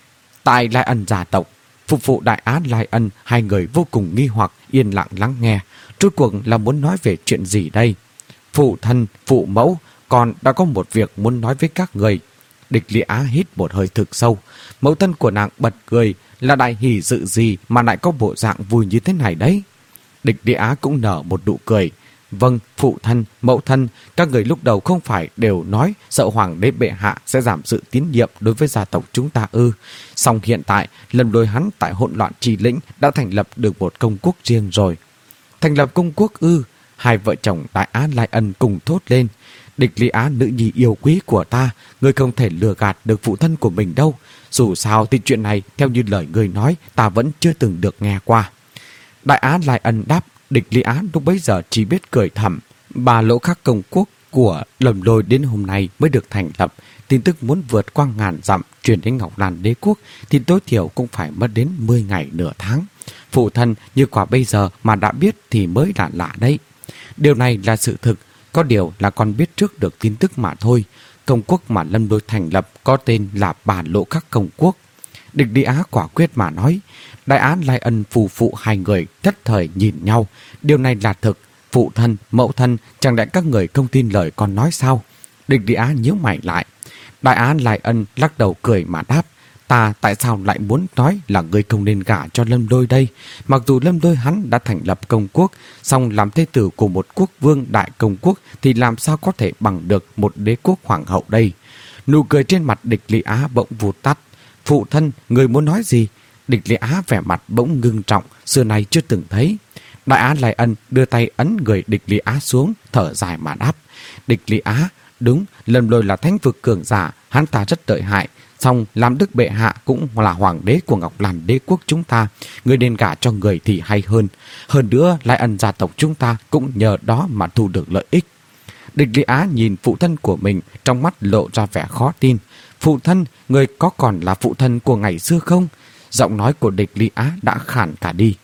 Tại Lai Ân gia tộc, phục phụ Đại Á Lai Ân hai người vô cùng nghi hoặc, yên lặng lắng nghe. Rốt cuộc là muốn nói về chuyện gì đây? Phụ thân, phụ mẫu, còn đã có một việc muốn nói với các người. Địch Lý Á hít một hơi thực sâu. Mẫu thân của nàng bật cười, là đại hỷ sự gì mà lại có bộ dạng vui như thế này đấy? Địch Lý Á cũng nở một nụ cười. Vâng, phụ thân, mẫu thân, các người lúc đầu không phải đều nói sợ hoàng đế bệ hạ sẽ giảm sự tín nhiệm đối với gia tộc chúng ta ư? Song hiện tại, Lâm Lôi hắn tại hỗn loạn Trì Lĩnh đã thành lập được một công quốc riêng rồi. Thành lập công quốc ư? Hai vợ chồng Đại Á Lai Ân cùng thốt lên. Địch Lý Á, nữ nhi yêu quý của ta, ngươi không thể lừa gạt được phụ thân của mình đâu. Dù sao thì chuyện này, theo như lời ngươi nói, ta vẫn chưa từng được nghe qua. Đại Á Lai Ân đáp. Địch Lý Á lúc bấy giờ chỉ biết cười thầm. Ba lỗ khắc công quốc của Lâm Lôi đến hôm nay mới được thành lập. Tin tức muốn vượt qua ngàn dặm truyền đến Ngọc Lan Đế quốc thì tối thiểu cũng phải mất đến mười ngày nửa tháng. Phụ thân như quả bây giờ mà đã biết thì mới lạ lạ đấy. Điều này là sự thực, có điều là con biết trước được tin tức mà thôi. Công quốc mà Lâm Lôi thành lập có tên là Ba Lỗ Khắc Công Quốc. Địch Lý Á quả quyết mà nói. Đại Á Lai Ân phù phụ hai người nhất thời nhìn nhau. Điều này là thực. Phụ thân, mẫu thân, chẳng lẽ các người không tin lời con nói sao? Địch Lý Á nhíu mày lại. Đại Á Lai Ân lắc đầu cười mà đáp. Ta tại sao lại muốn nói là ngươi không nên gả cho Lâm Lôi đây? Mặc dù Lâm Lôi hắn đã thành lập công quốc, song làm thế tử của một quốc vương đại công quốc thì làm sao có thể bằng được một đế quốc hoàng hậu đây? Nụ cười trên mặt Địch Lý Á bỗng vụt tắt. Phụ thân, người muốn nói gì? Địch Lý Á vẻ mặt bỗng ngưng trọng, xưa nay chưa từng thấy. Đại Á Lai Ân đưa tay ấn người Địch Lý Á xuống, thở dài mà đáp. Địch Lý Á, đúng, Lâm Lôi là thánh vực cường giả, hắn ta rất lợi hại. Song làm đức bệ hạ cũng là hoàng đế của Ngọc Lan Đế quốc chúng ta, người nên gả cho người thì hay hơn. Hơn nữa, Lai Ân gia tộc chúng ta cũng nhờ đó mà thu được lợi ích. Địch Lý Á nhìn phụ thân của mình, trong mắt lộ ra vẻ khó tin. Phụ thân, người có còn là phụ thân của ngày xưa không? Giọng nói của Địch Lý Á đã khản cả đi.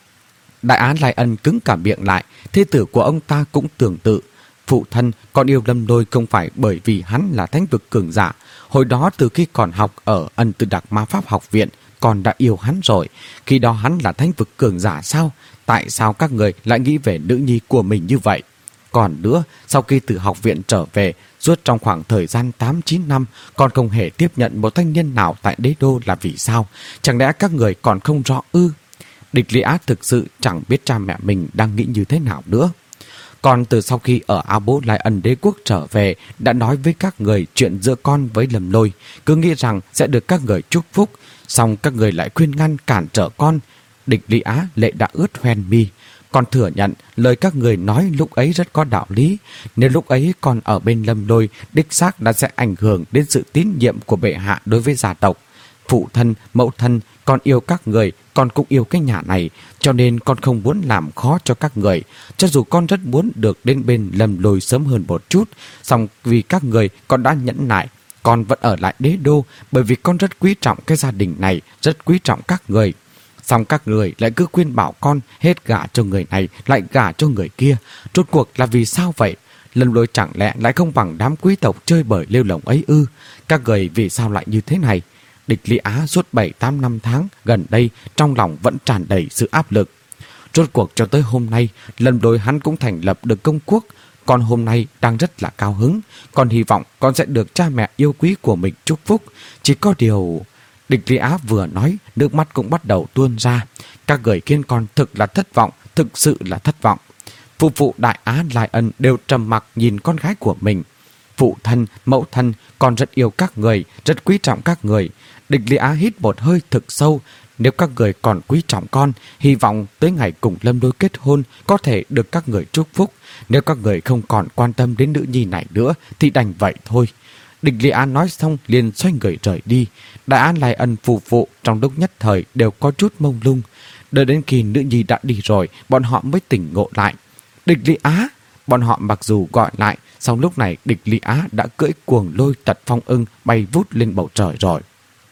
Đại Á Lai Ân cứng cả miệng lại, thê tử của ông ta cũng tương tự. Phụ thân, con yêu Lâm Lôi không phải bởi vì hắn là thánh vực cường giả. Hồi đó từ khi còn học ở Ân Tư Đặc Ma Pháp học viện, con đã yêu hắn rồi. Khi đó hắn là thánh vực cường giả sao? Tại sao các người lại nghĩ về nữ nhi của mình như vậy? Còn nữa, sau khi từ học viện trở về, suốt trong khoảng thời gian tám chín năm, con không hề tiếp nhận một thanh niên nào tại đế đô là vì sao? Chẳng lẽ các người còn không rõ ư? Địch Lý Á thực sự chẳng biết cha mẹ mình đang nghĩ như thế nào nữa. Còn từ sau khi ở Á Bố Lai Ân Đế quốc trở về, đã nói với các người chuyện giữa con với Lâm Lôi, cứ nghĩ rằng sẽ được các người chúc phúc, xong các người lại khuyên ngăn cản trở con. Địch Lý Á lệ đã ướt hoen mi. Con thừa nhận lời các người nói lúc ấy rất có đạo lý. Nếu lúc ấy con ở bên Lâm Lôi, đích xác đã sẽ ảnh hưởng đến sự tín nhiệm của bệ hạ đối với gia tộc. Phụ thân, mẫu thân, con yêu các người, con cũng yêu cái nhà này, cho nên con không muốn làm khó cho các người. Cho dù con rất muốn được đến bên Lâm Lôi sớm hơn một chút, song vì các người con đã nhẫn nại, con vẫn ở lại đế đô, bởi vì con rất quý trọng cái gia đình này, rất quý trọng các người. Xong các người lại cứ khuyên bảo con hết gả cho người này, lại gả cho người kia. Rốt cuộc là vì sao vậy? Lâm Lôi chẳng lẽ lại không bằng đám quý tộc chơi bời lêu lỏng ấy ư? Các người vì sao lại như thế này? Địch Lý Á suốt bảy tám năm tháng gần đây trong lòng vẫn tràn đầy sự áp lực. Rốt cuộc cho tới hôm nay, Lâm Lôi hắn cũng thành lập được công quốc. Con hôm nay đang rất là cao hứng. Con hy vọng con sẽ được cha mẹ yêu quý của mình chúc phúc. Chỉ có điều... Địch Lý Á vừa nói, nước mắt cũng bắt đầu tuôn ra. Các người khiến con thực là thất vọng, thực sự là thất vọng. Phụ phụ Đại Á Lai Ân đều trầm mặc nhìn con gái của mình. Phụ thân, mẫu thân, con rất yêu các người, rất quý trọng các người. Địch Lý Á hít một hơi thực sâu. Nếu các người còn quý trọng con, hy vọng tới ngày cùng Lâm Lôi kết hôn có thể được các người chúc phúc. Nếu các người không còn quan tâm đến nữ nhi này nữa thì đành vậy thôi. Địch Lý Á nói xong liền xoay người rời đi. Đại An Lai Ân phù phụ trong lúc nhất thời đều có chút mông lung. Đợi đến khi nữ nhi đã đi rồi, bọn họ mới tỉnh ngộ lại. Địch Lý Á! Bọn họ mặc dù gọi lại, song lúc này Địch Lý Á đã cưỡi Cuồng Lôi Tật Phong Ưng bay vút lên bầu trời rồi.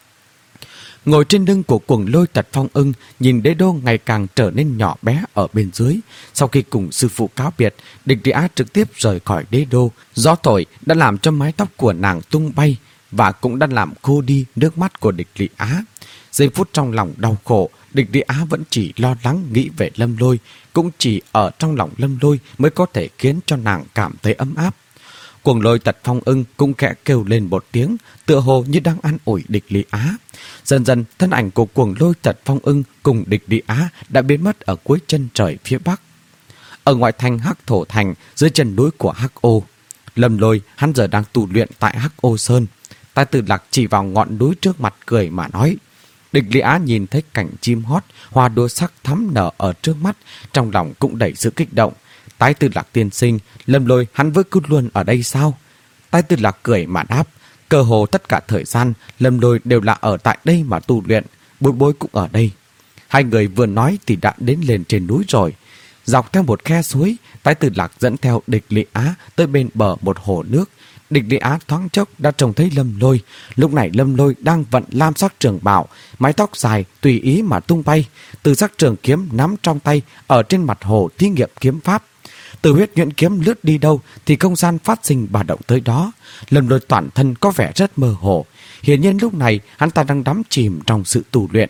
Ngồi trên lưng của Cuồng Lôi Tật Phong Ưng, nhìn đế đô ngày càng trở nên nhỏ bé ở bên dưới. Sau khi cùng sư phụ cáo biệt, Địch Lý Á trực tiếp rời khỏi đế đô. Gió thổi đã làm cho mái tóc của nàng tung bay và cũng đã làm khô đi nước mắt của Địch Lý Á. Giây phút trong lòng đau khổ, Địch Lý Á vẫn chỉ lo lắng nghĩ về Lâm Lôi, cũng chỉ ở trong lòng Lâm Lôi mới có thể khiến cho nàng cảm thấy ấm áp. Cuồng Lôi Tật Phong Ưng cũng khẽ kêu lên một tiếng, tựa hồ như đang an ủi Địch Lý Á. Dần dần, thân ảnh của Cuồng Lôi Tật Phong Ưng cùng Địch Lý Á đã biến mất ở cuối chân trời phía bắc. Ở ngoại thành Hắc Thổ Thành, dưới chân núi của Hắc Ô, Lâm Lôi hắn giờ đang tu luyện tại Hắc Ô Sơn. Tai Tử Lạc chỉ vào ngọn núi trước mặt cười mà nói. Địch Lý Á nhìn thấy cảnh chim hót, hoa đua sắc thắm nở ở trước mắt, trong lòng cũng đầy sự kích động. Tai Tử Lạc tiên sinh, Lâm Lôi hắn vẫn cứ luôn ở đây sao? Tai Tử Lạc cười mà đáp. Cơ hồ tất cả thời gian, Lâm Lôi đều là ở tại đây mà tu luyện, Bối Bối cũng ở đây. Hai người vừa nói thì đã đến lên trên núi rồi. Dọc theo một khe suối, Tai Tử Lạc dẫn theo Địch Lý Á tới bên bờ một hồ nước. Địch Lý Á thoáng chốc đã trông thấy Lâm Lôi. Lúc này Lâm Lôi đang vận lam sắc trường bào, mái tóc dài tùy ý mà tung bay, từ sắc trường kiếm nắm trong tay ở trên mặt hồ thí nghiệm kiếm pháp. Từ huyết nhuyễn kiếm lướt đi đâu thì không gian phát sinh ba động tới đó. Lâm Lôi toàn thân có vẻ rất mơ hồ. Hiển nhiên lúc này hắn ta đang đắm chìm trong sự tu luyện.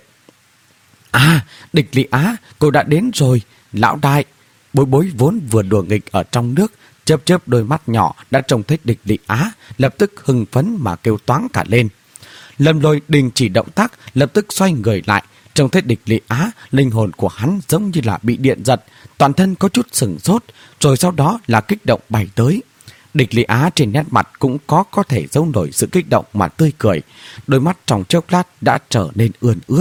À, Địch Lý Á, cô đã đến rồi. Lão đại! Bối Bối vốn vừa đùa nghịch ở trong nước, chớp chớp đôi mắt nhỏ đã trông thấy Địch Lý Á, lập tức hưng phấn mà kêu toáng cả lên. Lâm Lôi đình chỉ động tác, lập tức xoay người lại, trông thấy Địch Lý Á, linh hồn của hắn giống như là bị điện giật, toàn thân có chút sừng sốt, rồi sau đó là kích động bay tới. Địch Lý Á trên nét mặt cũng có có thể giấu nổi sự kích động mà tươi cười, đôi mắt trong chốc lát đã trở nên ươn ướt.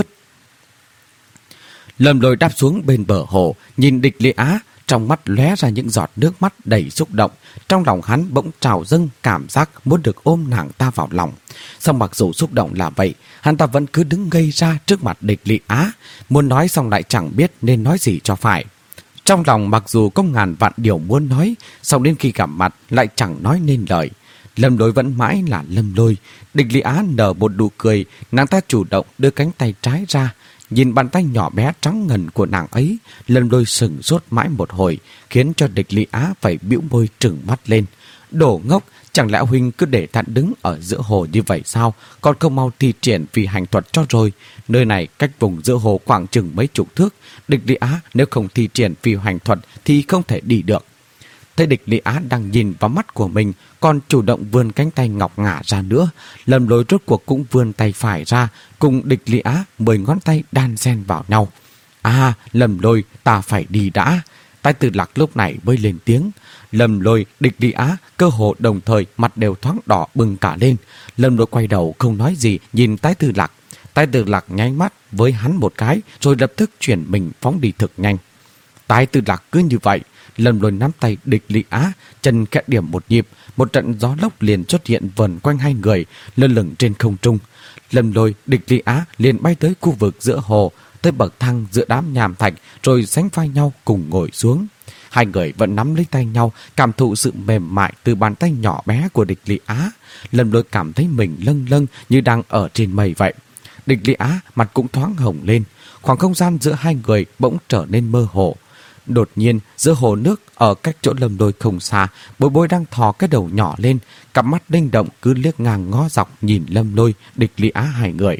Lâm Lôi đáp xuống bên bờ hồ, nhìn Địch Lý Á, trong mắt lóe ra những giọt nước mắt đầy xúc động. Trong lòng hắn bỗng trào dâng cảm giác muốn được ôm nàng ta vào lòng. Song mặc dù xúc động là vậy, hắn ta vẫn cứ đứng ngây ra trước mặt Địch Lý Á, muốn nói xong lại chẳng biết nên nói gì cho phải. Trong lòng mặc dù có ngàn vạn điều muốn nói, song đến khi gặp mặt lại chẳng nói nên lời. Lâm Lôi vẫn mãi là Lâm Lôi. Địch Lý Á nở một nụ cười, nàng ta chủ động đưa cánh tay trái ra. Nhìn bàn tay nhỏ bé trắng ngần của nàng ấy, Lâm Lôi sừng sốt mãi một hồi, khiến cho Địch Lý Á phải bĩu môi trừng mắt lên. Đồ ngốc, chẳng lẽ huynh cứ để ta đứng ở giữa hồ như vậy sao? Còn không mau thi triển phi hành thuật cho rồi. Nơi này cách vùng giữa hồ khoảng chừng mấy chục thước. Địch Lý Á nếu không thi triển phi hành thuật thì không thể đi được. Thấy Địch Lý Á đang nhìn vào mắt của mình, còn chủ động vươn cánh tay ngọc ngả ra nữa. Lâm Lôi rốt cuộc cũng vươn tay phải ra, cùng Địch Lý Á mười ngón tay đan xen vào nhau. À, Lâm Lôi, ta phải đi đã. Tai Tử Lạc lúc này mới lên tiếng. Lâm Lôi, Địch Lý Á cơ hồ đồng thời mặt đều thoáng đỏ bừng cả lên. Lâm Lôi quay đầu không nói gì nhìn Tai Tử Lạc. Tai Tử Lạc nháy mắt với hắn một cái, rồi lập tức chuyển mình phóng đi thực nhanh. Tai Tử Lạc cứ như vậy. Lâm Lôi nắm tay Địch Lý Á, chân khẽ điểm một nhịp, một trận gió lốc liền xuất hiện vần quanh hai người, lơ lửng trên không trung. Lâm Lôi, Địch Lý Á liền bay tới khu vực giữa hồ, tới bậc thang giữa đám nham thạch, rồi sánh vai nhau cùng ngồi xuống. Hai người vẫn nắm lấy tay nhau, cảm thụ sự mềm mại từ bàn tay nhỏ bé của Địch Lý Á. Lâm Lôi cảm thấy mình lâng lâng như đang ở trên mây vậy. Địch Lý Á mặt cũng thoáng hồng lên, khoảng không gian giữa hai người bỗng trở nên mơ hồ. Đột nhiên, giữa hồ nước ở cách chỗ Lâm Lôi không xa, Bối Bối đang thò cái đầu nhỏ lên, cặp mắt linh động cứ liếc ngang ngó dọc nhìn Lâm Lôi, Địch Lý Á hai người.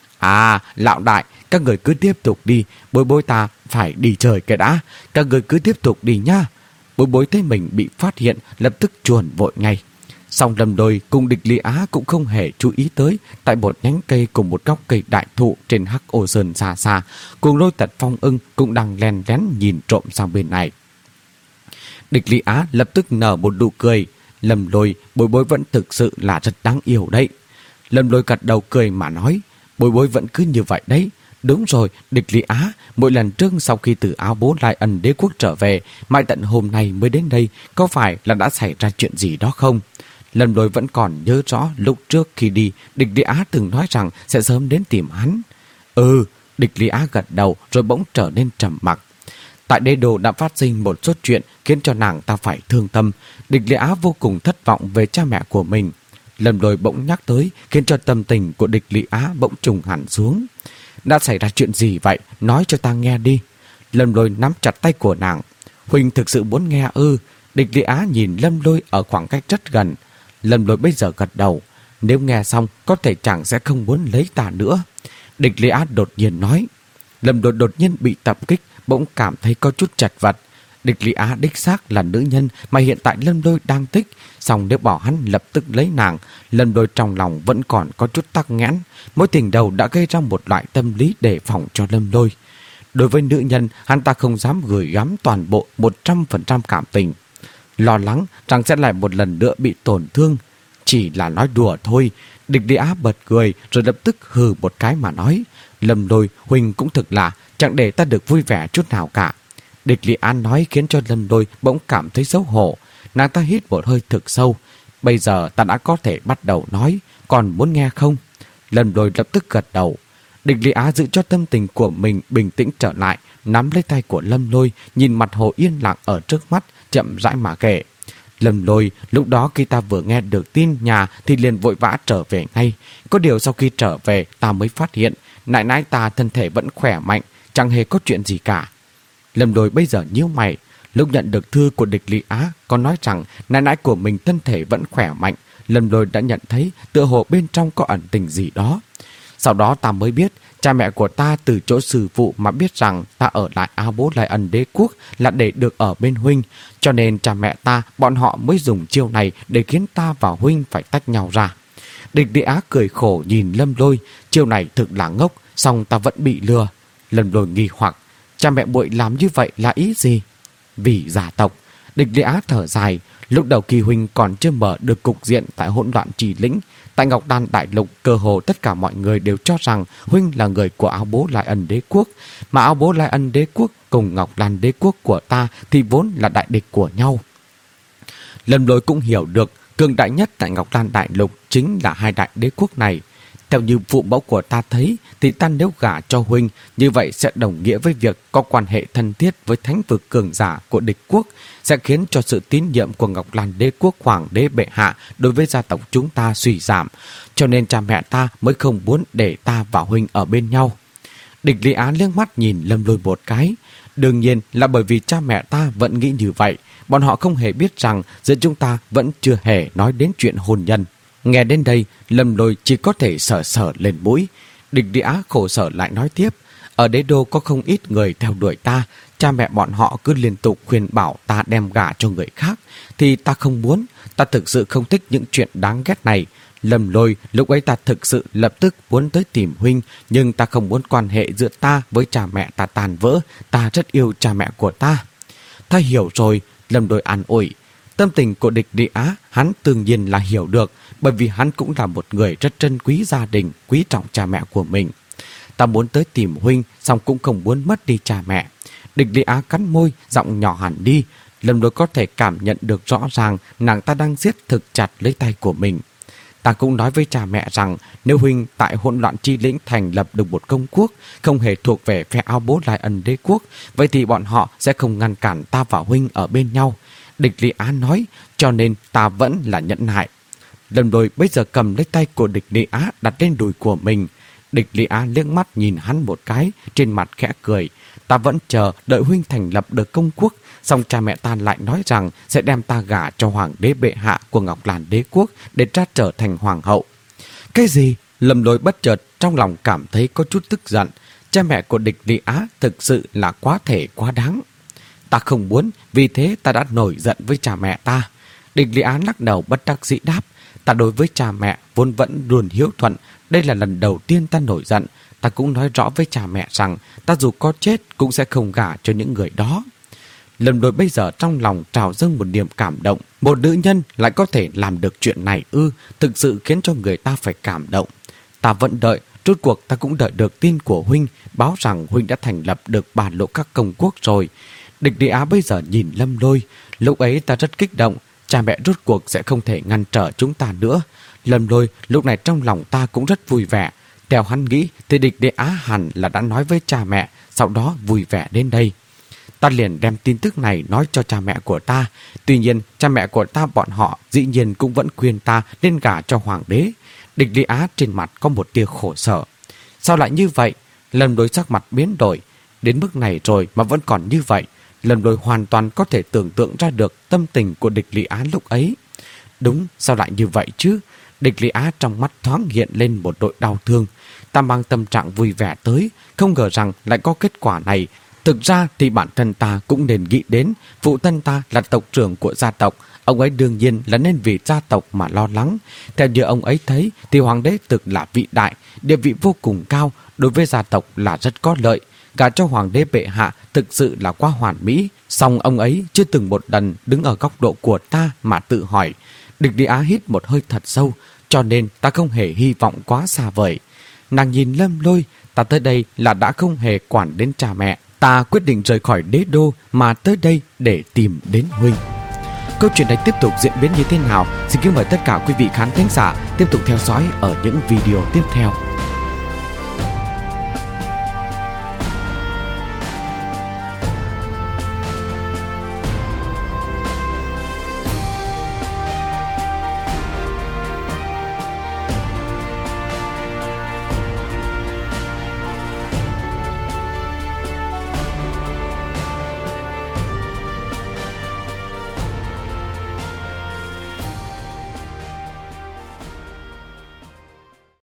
À, lão đại, các người cứ tiếp tục đi, Bối Bối ta phải đi chơi cái đã, các người cứ tiếp tục đi nhá. Bối Bối thấy mình bị phát hiện, lập tức chuồn vội ngay. Song Lâm Lôi cùng Địch Lý Á cũng không hề chú ý tới, tại một nhánh cây cùng một góc cây đại thụ trên Hắc Ô Sơn xa xa, Cuồng Lôi Tật Phong Ưng cũng đang len lén nhìn trộm sang bên này. Địch Lý Á lập tức nở một nụ cười. Lâm Lôi, Bối Bối vẫn thực sự là rất đáng yêu đấy. Lâm Lôi gật đầu cười mà nói, Bối Bối vẫn cứ như vậy đấy. Đúng rồi, địch Lý Á, mỗi lần trước sau khi từ Áo Bố Lai Ân Đế Quốc trở về, mãi tận hôm nay mới đến đây, có phải là đã xảy ra chuyện gì đó không? Lâm Lôi vẫn còn nhớ rõ lúc trước khi đi, địch Lý Á từng nói rằng sẽ sớm đến tìm hắn. Ừ, địch Lý Á gật đầu rồi bỗng trở nên trầm mặc. Tại đế đô đã phát sinh một số chuyện khiến cho nàng ta phải thương tâm. Địch Lý Á vô cùng thất vọng về cha mẹ của mình. Lâm Lôi bỗng nhắc tới khiến cho tâm tình của địch Lý Á bỗng trùng hẳn xuống. Đã xảy ra chuyện gì vậy? Nói cho ta nghe đi. Lâm Lôi nắm chặt tay của nàng. Huynh thực sự muốn nghe ư? Địch Lý Á nhìn Lâm Lôi ở khoảng cách rất gần. Lâm Lôi bây giờ gật đầu. Nếu nghe xong có thể chàng sẽ không muốn lấy ta nữa. Địch Lý Á đột nhiên nói. Lâm Lôi đột nhiên bị tập kích, bỗng cảm thấy có chút chật vật. Địch Lý Á đích xác là nữ nhân mà hiện tại Lâm Lôi đang thích. Xong nếu bảo hắn lập tức lấy nàng, Lâm Lôi trong lòng vẫn còn có chút tắc nghẽn. Mối tình đầu đã gây ra một loại tâm lý đề phòng cho Lâm Lôi. Đối với nữ nhân, hắn ta không dám gửi gắm toàn bộ một trăm phần trăm cảm tình. Lo lắng rằng sẽ lại một lần nữa bị tổn thương. Chỉ là nói đùa thôi. Địch Lý Á bật cười rồi lập tức hừ một cái mà nói. Lâm Lôi, huynh cũng thực là chẳng để ta được vui vẻ chút nào cả. Địch Lý Á nói khiến cho Lâm Lôi bỗng cảm thấy xấu hổ. Nàng ta hít một hơi thực sâu. Bây giờ ta đã có thể bắt đầu nói. Còn muốn nghe không? Lâm Lôi lập tức gật đầu. Địch Lý Á giữ cho tâm tình của mình bình tĩnh trở lại, nắm lấy tay của Lâm Lôi, nhìn mặt hồ yên lặng ở trước mắt, chậm rãi mà kể. Lâm Lôi, lúc đó khi ta vừa nghe được tin nhà thì liền vội vã trở về ngay. Có điều sau khi trở về ta mới phát hiện nại nãi ta thân thể vẫn khỏe mạnh, chẳng hề có chuyện gì cả. Lâm Lôi bây giờ nhíu mày. Lúc nhận được thư của địch Lý Á có nói rằng nại nãi của mình thân thể vẫn khỏe mạnh, Lâm Lôi đã nhận thấy tựa hồ bên trong có ẩn tình gì đó. Sau đó ta mới biết cha mẹ của ta từ chỗ sư phụ mà biết rằng ta ở lại Áo Bố Lai Ân Đế Quốc là để được ở bên huynh. Cho nên cha mẹ ta, bọn họ mới dùng chiêu này để khiến ta và huynh phải tách nhau ra. Địch Lý Á cười khổ nhìn Lâm Lôi. Chiêu này thực là ngốc, song ta vẫn bị lừa. Lâm Lôi nghi hoặc. Cha mẹ muội làm như vậy là ý gì? Vì gia tộc. Địch Lý Á thở dài. Lúc đầu kỳ huynh còn chưa mở được cục diện tại hỗn loạn trì lĩnh. Tại Ngọc Đan Đại Lục, cơ hồ tất cả mọi người đều cho rằng huynh là người của Áo Bố Lai Ân Đế Quốc. Mà Áo Bố Lai Ân Đế Quốc cùng Ngọc Đan Đế Quốc của ta thì vốn là đại địch của nhau. Lâm Lôi cũng hiểu được cường đại nhất tại Ngọc Đan Đại Lục chính là hai đại đế quốc này. Theo như phụ mẫu của ta thấy thì ta nếu gả cho huynh, như vậy sẽ đồng nghĩa với việc có quan hệ thân thiết với thánh vực cường giả của địch quốc, sẽ khiến cho sự tín nhiệm của Ngọc Lan Đế Quốc Hoàng đế bệ hạ đối với gia tộc chúng ta suy giảm. Cho nên cha mẹ ta mới không muốn để ta và huynh ở bên nhau. Địch Lý Á liếc mắt nhìn Lâm Lôi một cái. Đương nhiên là bởi vì cha mẹ ta vẫn nghĩ như vậy. Bọn họ không hề biết rằng giữa chúng ta vẫn chưa hề nói đến chuyện hôn nhân. Nghe đến đây, Lâm Lôi chỉ có thể sờ sờ lên mũi. Địch Lý Á khổ sở lại nói tiếp. Ở đế đô có không ít người theo đuổi ta. Cha mẹ bọn họ cứ liên tục khuyên bảo ta đem gả cho người khác. Thì ta không muốn. Ta thực sự không thích những chuyện đáng ghét này. Lâm Lôi, lúc ấy ta thực sự lập tức muốn tới tìm huynh. Nhưng ta không muốn quan hệ giữa ta với cha mẹ ta tàn vỡ. Ta rất yêu cha mẹ của ta. Ta hiểu rồi. Lâm Lôi an ủi. Tâm tình của địch Lý Á hắn tự nhiên là hiểu được, bởi vì hắn cũng là một người rất trân quý gia đình, quý trọng cha mẹ của mình. Ta muốn tới tìm huynh, song cũng không muốn mất đi cha mẹ. Địch Lý Á cắn môi, giọng nhỏ hẳn đi. Lâm Lôi có thể cảm nhận được rõ ràng nàng ta đang siết thực chặt lấy tay của mình. Ta cũng nói với cha mẹ rằng nếu huynh tại hỗn loạn chi lĩnh thành lập được một công quốc, không hề thuộc về phe Áo Bố Lai Ân Đế Quốc, vậy thì bọn họ sẽ không ngăn cản ta và huynh ở bên nhau. Địch Lý Á nói, cho nên ta vẫn là nhẫn nại. Lâm Lôi bây giờ cầm lấy tay của địch Lý Á đặt lên đùi của mình. Địch Lý Á liếc mắt nhìn hắn một cái, trên mặt khẽ cười. Ta vẫn chờ đợi huynh thành lập được công quốc, xong cha mẹ ta lại nói rằng sẽ đem ta gả cho hoàng đế bệ hạ của Ngọc Lan Đế Quốc để ta trở thành hoàng hậu. Cái gì? Lâm Lôi bất chợt trong lòng cảm thấy có chút tức giận. Cha mẹ của địch Lý Á thực sự là quá thể quá đáng. Ta không muốn, vì thế ta đã nổi giận với cha mẹ ta. Địch Lý Á lắc đầu bất đắc dĩ đáp. Ta đối với cha mẹ vốn vẫn luôn hiếu thuận. Đây là lần đầu tiên ta nổi giận. Ta cũng nói rõ với cha mẹ rằng ta dù có chết cũng sẽ không gả cho những người đó. Lâm Lôi bây giờ trong lòng trào dâng một niềm cảm động. Một nữ nhân lại có thể làm được chuyện này ư, thực sự khiến cho người ta phải cảm động. Ta vẫn đợi, Rốt cuộc ta cũng đợi được tin của huynh báo rằng huynh đã thành lập được ba lỗ các công quốc rồi. Địch Lý Á bây giờ nhìn Lâm Lôi. Lúc ấy ta rất kích động. Cha mẹ rốt cuộc sẽ không thể ngăn trở chúng ta nữa. Lâm Lôi lúc này trong lòng ta cũng rất vui vẻ. Theo hắn nghĩ thì Địch Lý Á hẳn là đã nói với cha mẹ, sau đó vui vẻ đến đây. Ta liền đem tin tức này nói cho cha mẹ của ta. Tuy nhiên cha mẹ của ta bọn họ dĩ nhiên cũng vẫn khuyên ta nên gả cho hoàng đế. Địch Lý Á trên mặt có một tia khổ sở. Sao lại như vậy? Lâm Lôi sắc mặt biến đổi. Đến mức này rồi mà vẫn còn như vậy. Lâm Lôi hoàn toàn có thể tưởng tượng ra được tâm tình của Địch Lý Á lúc ấy. Đúng, sao lại như vậy chứ? Địch Lý Á trong mắt thoáng hiện lên một đội đau thương. Ta mang tâm trạng vui vẻ tới, không ngờ rằng lại có kết quả này. Thực ra thì bản thân ta cũng nên nghĩ đến phụ thân ta là tộc trưởng của gia tộc. Ông ấy đương nhiên là nên vì gia tộc mà lo lắng. Theo như ông ấy thấy thì hoàng đế thực là vị đại, địa vị vô cùng cao, đối với gia tộc là rất có lợi. Cả cho hoàng đế bệ hạ thực sự là quá hoàn mỹ. Song ông ấy chưa từng một lần đứng ở góc độ của ta mà tự hỏi. Địch Lý Á hít một hơi thật sâu, cho nên ta không hề hy vọng quá xa vời. Nàng nhìn Lâm Lôi, ta tới đây là đã không hề quản đến cha mẹ. Ta quyết định rời khỏi đế đô mà tới đây để tìm đến huynh. Câu chuyện này tiếp tục diễn biến như thế nào? Xin kính mời tất cả quý vị khán thính giả tiếp tục theo dõi ở những video tiếp theo.